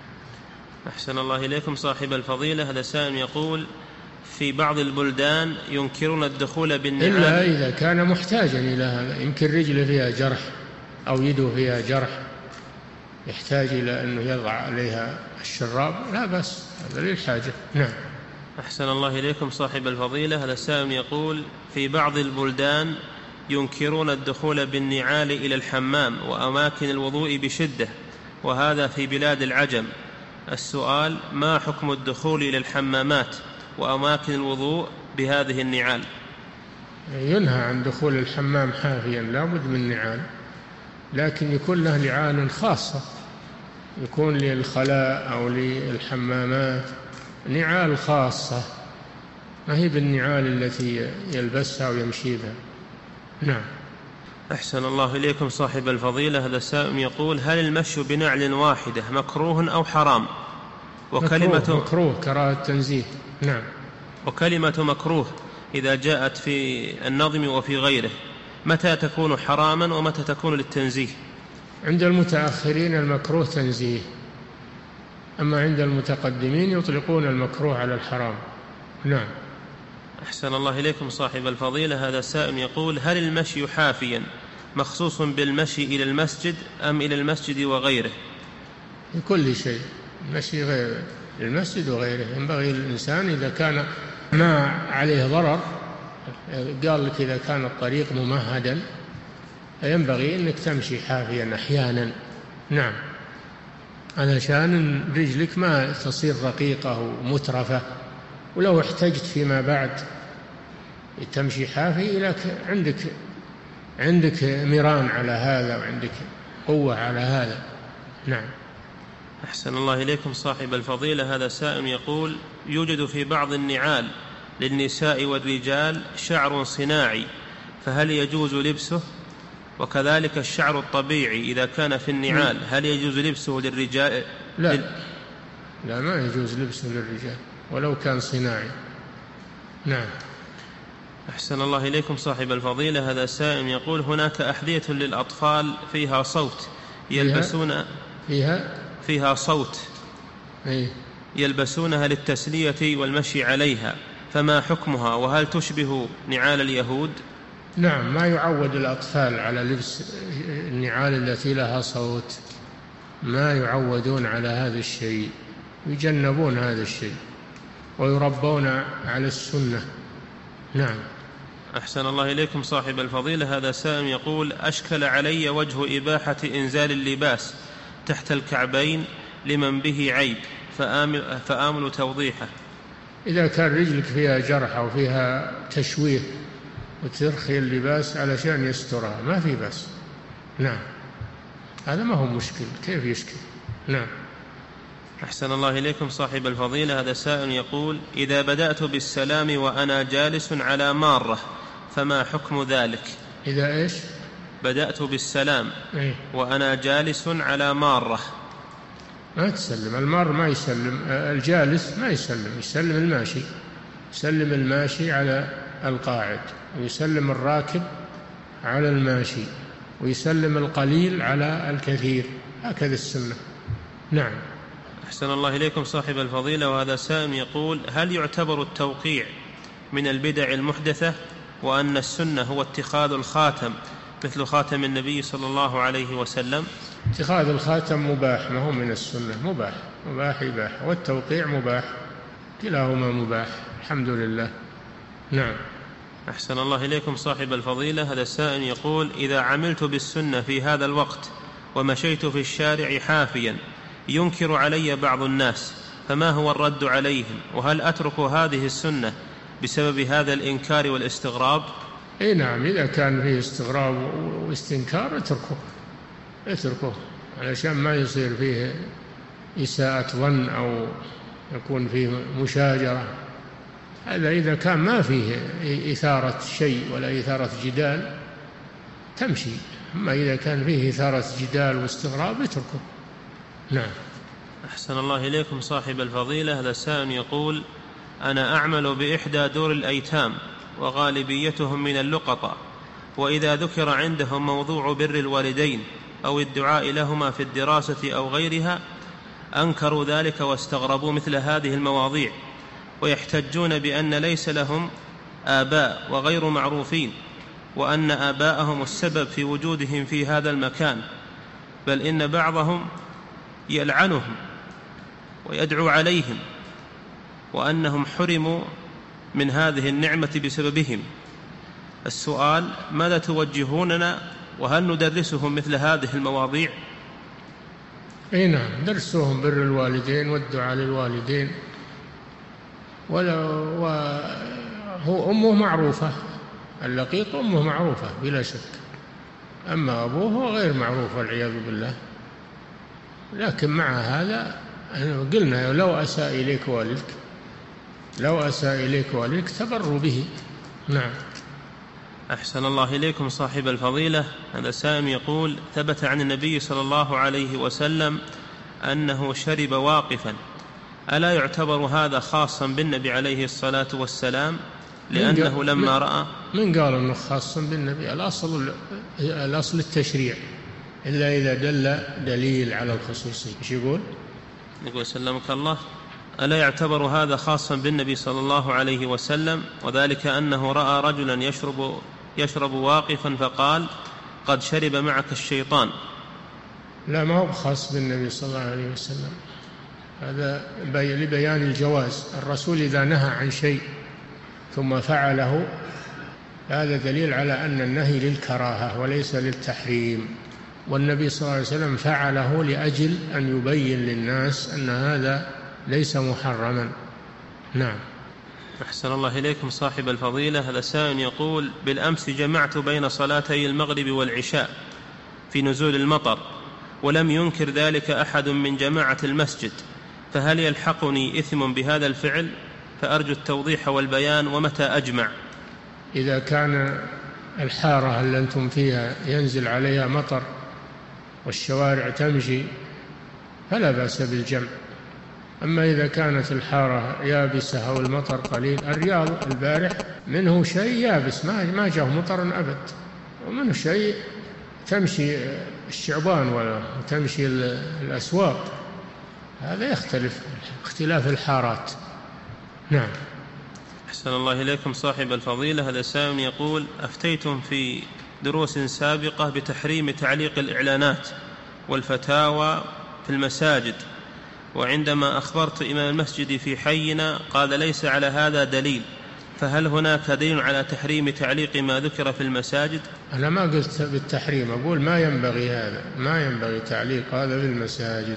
أحسن الله إليكم صاحب الفضيلة. هذا سائل يقول: في بعض البلدان ينكرون الدخول بالنعال إلا إذا كان محتاجا إلى هذا، يمكن رجله فيها جرح أو يده فيها جرح يحتاج إلى أنه يضع عليها الشراب، لا بأس، هذا للحاجة. نعم. أحسن الله إليكم صاحب الفضيلة. هذا السائل يقول: في بعض البلدان ينكرون الدخول بالنعال إلى الحمام وأماكن الوضوء بشدة، وهذا في بلاد العجم. السؤال: ما حكم الدخول إلى الحمامات وأماكن الوضوء بهذه النعال؟ ينهى عن دخول الحمام حافيا، لا بد من نعال، لكن يكون له نعال خاصة، يكون للخلاء أو للحمامات نعال خاصة، ما هي بالنعال التي يلبسها ويمشي بها. نعم. أحسن الله إليكم صاحب الفضيلة. هذا السائل يقول: هل المشي بنعل واحدة مكروه أو حرام؟ مكروه كراهة تنزيه. نعم. وكلمة مكروه إذا جاءت في النظم وفي غيره متى تكون حراما ومتى تكون للتنزيه؟ عند المتأخرين المكروه تنزيه، أما عند المتقدمين يطلقون المكروه على الحرام. نعم. أحسن الله إليكم صاحب الفضيلة. هذا السائل يقول: هل المشي حافيا مخصوص بالمشي إلى المسجد أم إلى المسجد وغيره؟ لكل شيء، المشي غير المسجد وغيره. ينبغي الإنسان إذا كان ما عليه ضرر، قال لك إذا كان الطريق ممهدا فينبغي أنك تمشي حافيا أحيانا. نعم، علشان رجلك ما تصير رقيقة ومترفة، ولو احتجت فيما بعد تمشي حافي لك عندك مران على هذا وعندك قوة على هذا. نعم. أحسن الله إليكم صاحب الفضيلة. هذا سائل يقول: يوجد في بعض النعال للنساء والرجال شعر صناعي، فهل يجوز لبسه؟ وكذلك الشعر الطبيعي إذا كان في النعال هل يجوز لبسه للرجال؟ لا، ما يجوز لبسه للرجال ولو كان صناعي. نعم. أحسن الله إليكم صاحب الفضيلة. هذا سائل يقول: هناك أحذية للأطفال فيها صوت يلبسون فيها صوت يلبسونها للتسلية والمشي عليها، فما حكمها؟ وهل تشبه نعال اليهود؟ نعم، ما يعود الأطفال على لبس النعال التي لها صوت، ما يعودون على هذا الشيء، يجنبون هذا الشيء ويربون على السنة. نعم. أحسن الله إليكم صاحب الفضيلة. هذا سائل يقول: أشكل علي وجه إباحة إنزال اللباس تحت الكعبين لمن به عيب، فآمل توضيحه. إذا كان رجلك فيها جرح أو فيها تشويه وترخي اللباس علشان يسترها ما في بس. نعم، هذا ما هو مشكل، كيف يشكل؟ نعم. أحسن الله إليكم صاحب الفضيلة. هذا سائل يقول: إذا بدأت بالسلام وأنا جالس على مارة فما حكم ذلك؟ إذا إيش؟ بدأت بالسلام وأنا جالس على مارة. ما تسلم، المار ما يسلم، الجالس ما يسلم، يسلم الماشي، يسلم الماشي على القاعد، ويسلم الراكب على الماشي، ويسلم القليل على الكثير، هكذا السنة. نعم. أحسن الله إليكم صاحب الفضيلة. وهذا سائل يقول: هل يعتبر التوقيع من البدع المحدثة، وأن السنة هو اتخاذ الخاتم مثل خاتم النبي صلى الله عليه وسلم؟ اتخاذ الخاتم مباح، ما هو من السنة، مباح يباح، والتوقيع مباح، كلاهما مباح، الحمد لله. نعم. أحسن الله إليكم صاحب الفضيلة. هذا السائل يقول: إذا عملت بالسنة في هذا الوقت ومشيت في الشارع حافيا ينكر علي بعض الناس، فما هو الرد عليهم؟ وهل أترك هذه السنة بسبب هذا الإنكار والاستغراب؟ نعم، إذا كان فيه استغراب واستنكار اتركه علشان ما يصير فيه إساءة ظن أو يكون فيه مشاجرة. هذا إذا كان ما فيه إثارة شيء ولا إثارة جدال تمشي، أما إذا كان فيه إثارة جدال واستغراب اتركه. نعم. أحسن الله إليكم صاحب الفضيلة. هذا السائل يقول: أنا أعمل بإحدى دور الأيتام وغالبيتهم من اللقطة، وإذا ذكر عندهم موضوع بر الوالدين أو الدعاء لهما في الدراسة أو غيرها أنكروا ذلك واستغربوا مثل هذه المواضيع، ويحتجون بأن ليس لهم آباء وغير معروفين، وأن آباءهم السبب في وجودهم في هذا المكان، بل إن بعضهم يلعنهم ويدعو عليهم، وأنهم حرموا من هذه النعمة بسببهم. السؤال: ماذا توجهوننا، وهل ندرسهم مثل هذه المواضيع؟ نعم، درسهم بر الوالدين والدعاء للوالدين، وهو أمه معروفة، اللقيط أمه معروفة بلا شك، أما أبوه غير معروف والعياذ بالله. لكن مع هذا قلنا لو أساء إليك والدك تبروا به. نعم. أحسن الله إليكم صاحب الفضيلة. هذا سائل يقول: ثبت عن النبي صلى الله عليه وسلم أنه شرب واقفا، ألا يعتبر هذا خاصا بالنبي عليه الصلاة والسلام؟ لأنه لما رأى. من قال أنه خاصا بالنبي؟ الأصل التشريع إلا إذا دل دليل على الخصوصية. إيش يقول سلمك الله: ألا يعتبر هذا خاصا بالنبي صلى الله عليه وسلم، وذلك أنه رأى رجلا يشرب واقفا فقال: قد شرب معك الشيطان. لا، ما هو خاص بالنبي صلى الله عليه وسلم، هذا لبيان الجواز. الرسول إذا نهى عن شيء ثم فعله هذا دليل على أن النهي للكراهة وليس للتحريم، والنبي صلى الله عليه وسلم فعله لأجل أن يبين للناس أن هذا ليس محرما. نعم. أحسن الله إليكم صاحب الفضيلة. هذا سائل يقول: بالأمس جمعت بين صلاتي المغرب والعشاء في نزول المطر، ولم ينكر ذلك أحد من جماعة المسجد، فهل يلحقني إثم بهذا الفعل؟ فأرجو التوضيح والبيان، ومتى أجمع؟ إذا كان الحارة اللي أنتم فيها ينزل عليها مطر والشوارع تمشي فلا بأس بالجمع. أما إذا كانت الحارة يابسة أو المطر قليل، الرياض البارح منه شيء يابس ما جاءه مطر أبد، ومنه شيء تمشي الشعبان وتمشي الأسواق، هذا يختلف اختلاف الحارات. نعم. أحسن الله إليكم صاحب الفضيلة. هذا سائل يقول: أفتيتم في دروس سابقة بتحريم تعليق الإعلانات والفتاوى في المساجد، وعندما أخبرت إمام المسجد في حينا قال ليس على هذا دليل، فهل هناك دليل على تحريم تعليق ما ذكر في المساجد؟ أنا ما قلت بالتحريم، أقول ما ينبغي هذا، ما ينبغي تعليق هذا في المساجد،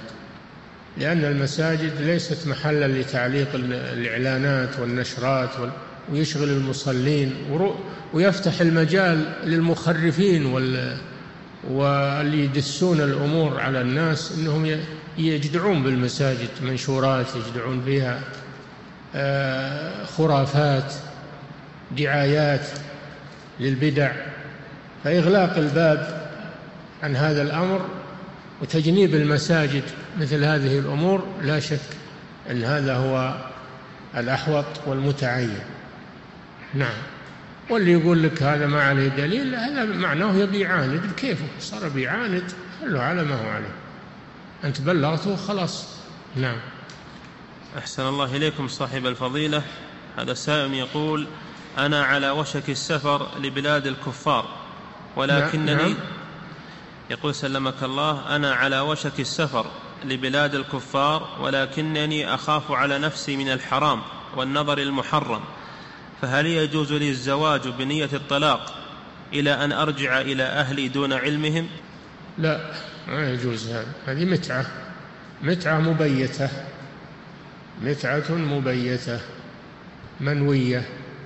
لأن المساجد ليست محلا لتعليق الإعلانات والنشرات ويشغل المصلين ويفتح المجال للمخرفين واللي يدسون الأمور على الناس أنهم يجدعون بالمساجد منشورات يجدعون فيها خرافات دعايات للبدع، فإغلاق الباب عن هذا الأمر وتجنيب المساجد مثل هذه الأمور لا شك أن هذا هو الأحوط والمتعين. نعم. واللي يقول لك هذا ما عليه دليل هذا معناه يبي يعاند، كيفه صار بيعاند؟ خلوا على ما هو عليه، أنت بلغته خلاص. نعم. أحسن الله إليكم صاحب الفضيلة. هذا سائل يقول: أنا على وشك السفر لبلاد الكفار ولكنني نعم. يقول سلمك الله: أنا على وشك السفر لبلاد الكفار ولكنني أخاف على نفسي من الحرام والنظر المحرم، فهل يجوز لي الزواج بنية الطلاق إلى أن أرجع إلى أهلي دون علمهم؟ لا، ما يجوز هذا. هذه متعة مبيتة، متعة مبيتة منوية،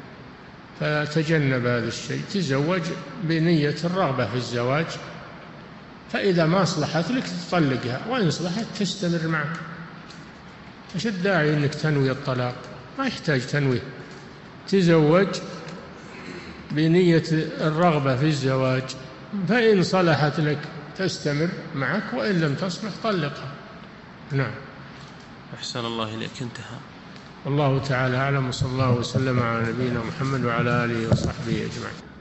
فتجنب هذا الشيء. تزوج بنية الرغبة في الزواج، فإذا ما أصلحت لك تطلقها، وإن أصلحت تستمر معك. ايش الداعي أنك تنوي الطلاق؟ ما يحتاج تنويه. تزوج بنية الرغبة في الزواج، فإن صلحت لك تستمر معك، وإن لم تصلح طلقها. نعم. أحسن الله إليك. انتهى. والله تعالى أعلم، وصلى الله وسلم على نبينا محمد وعلى آله وصحبه أجمعين.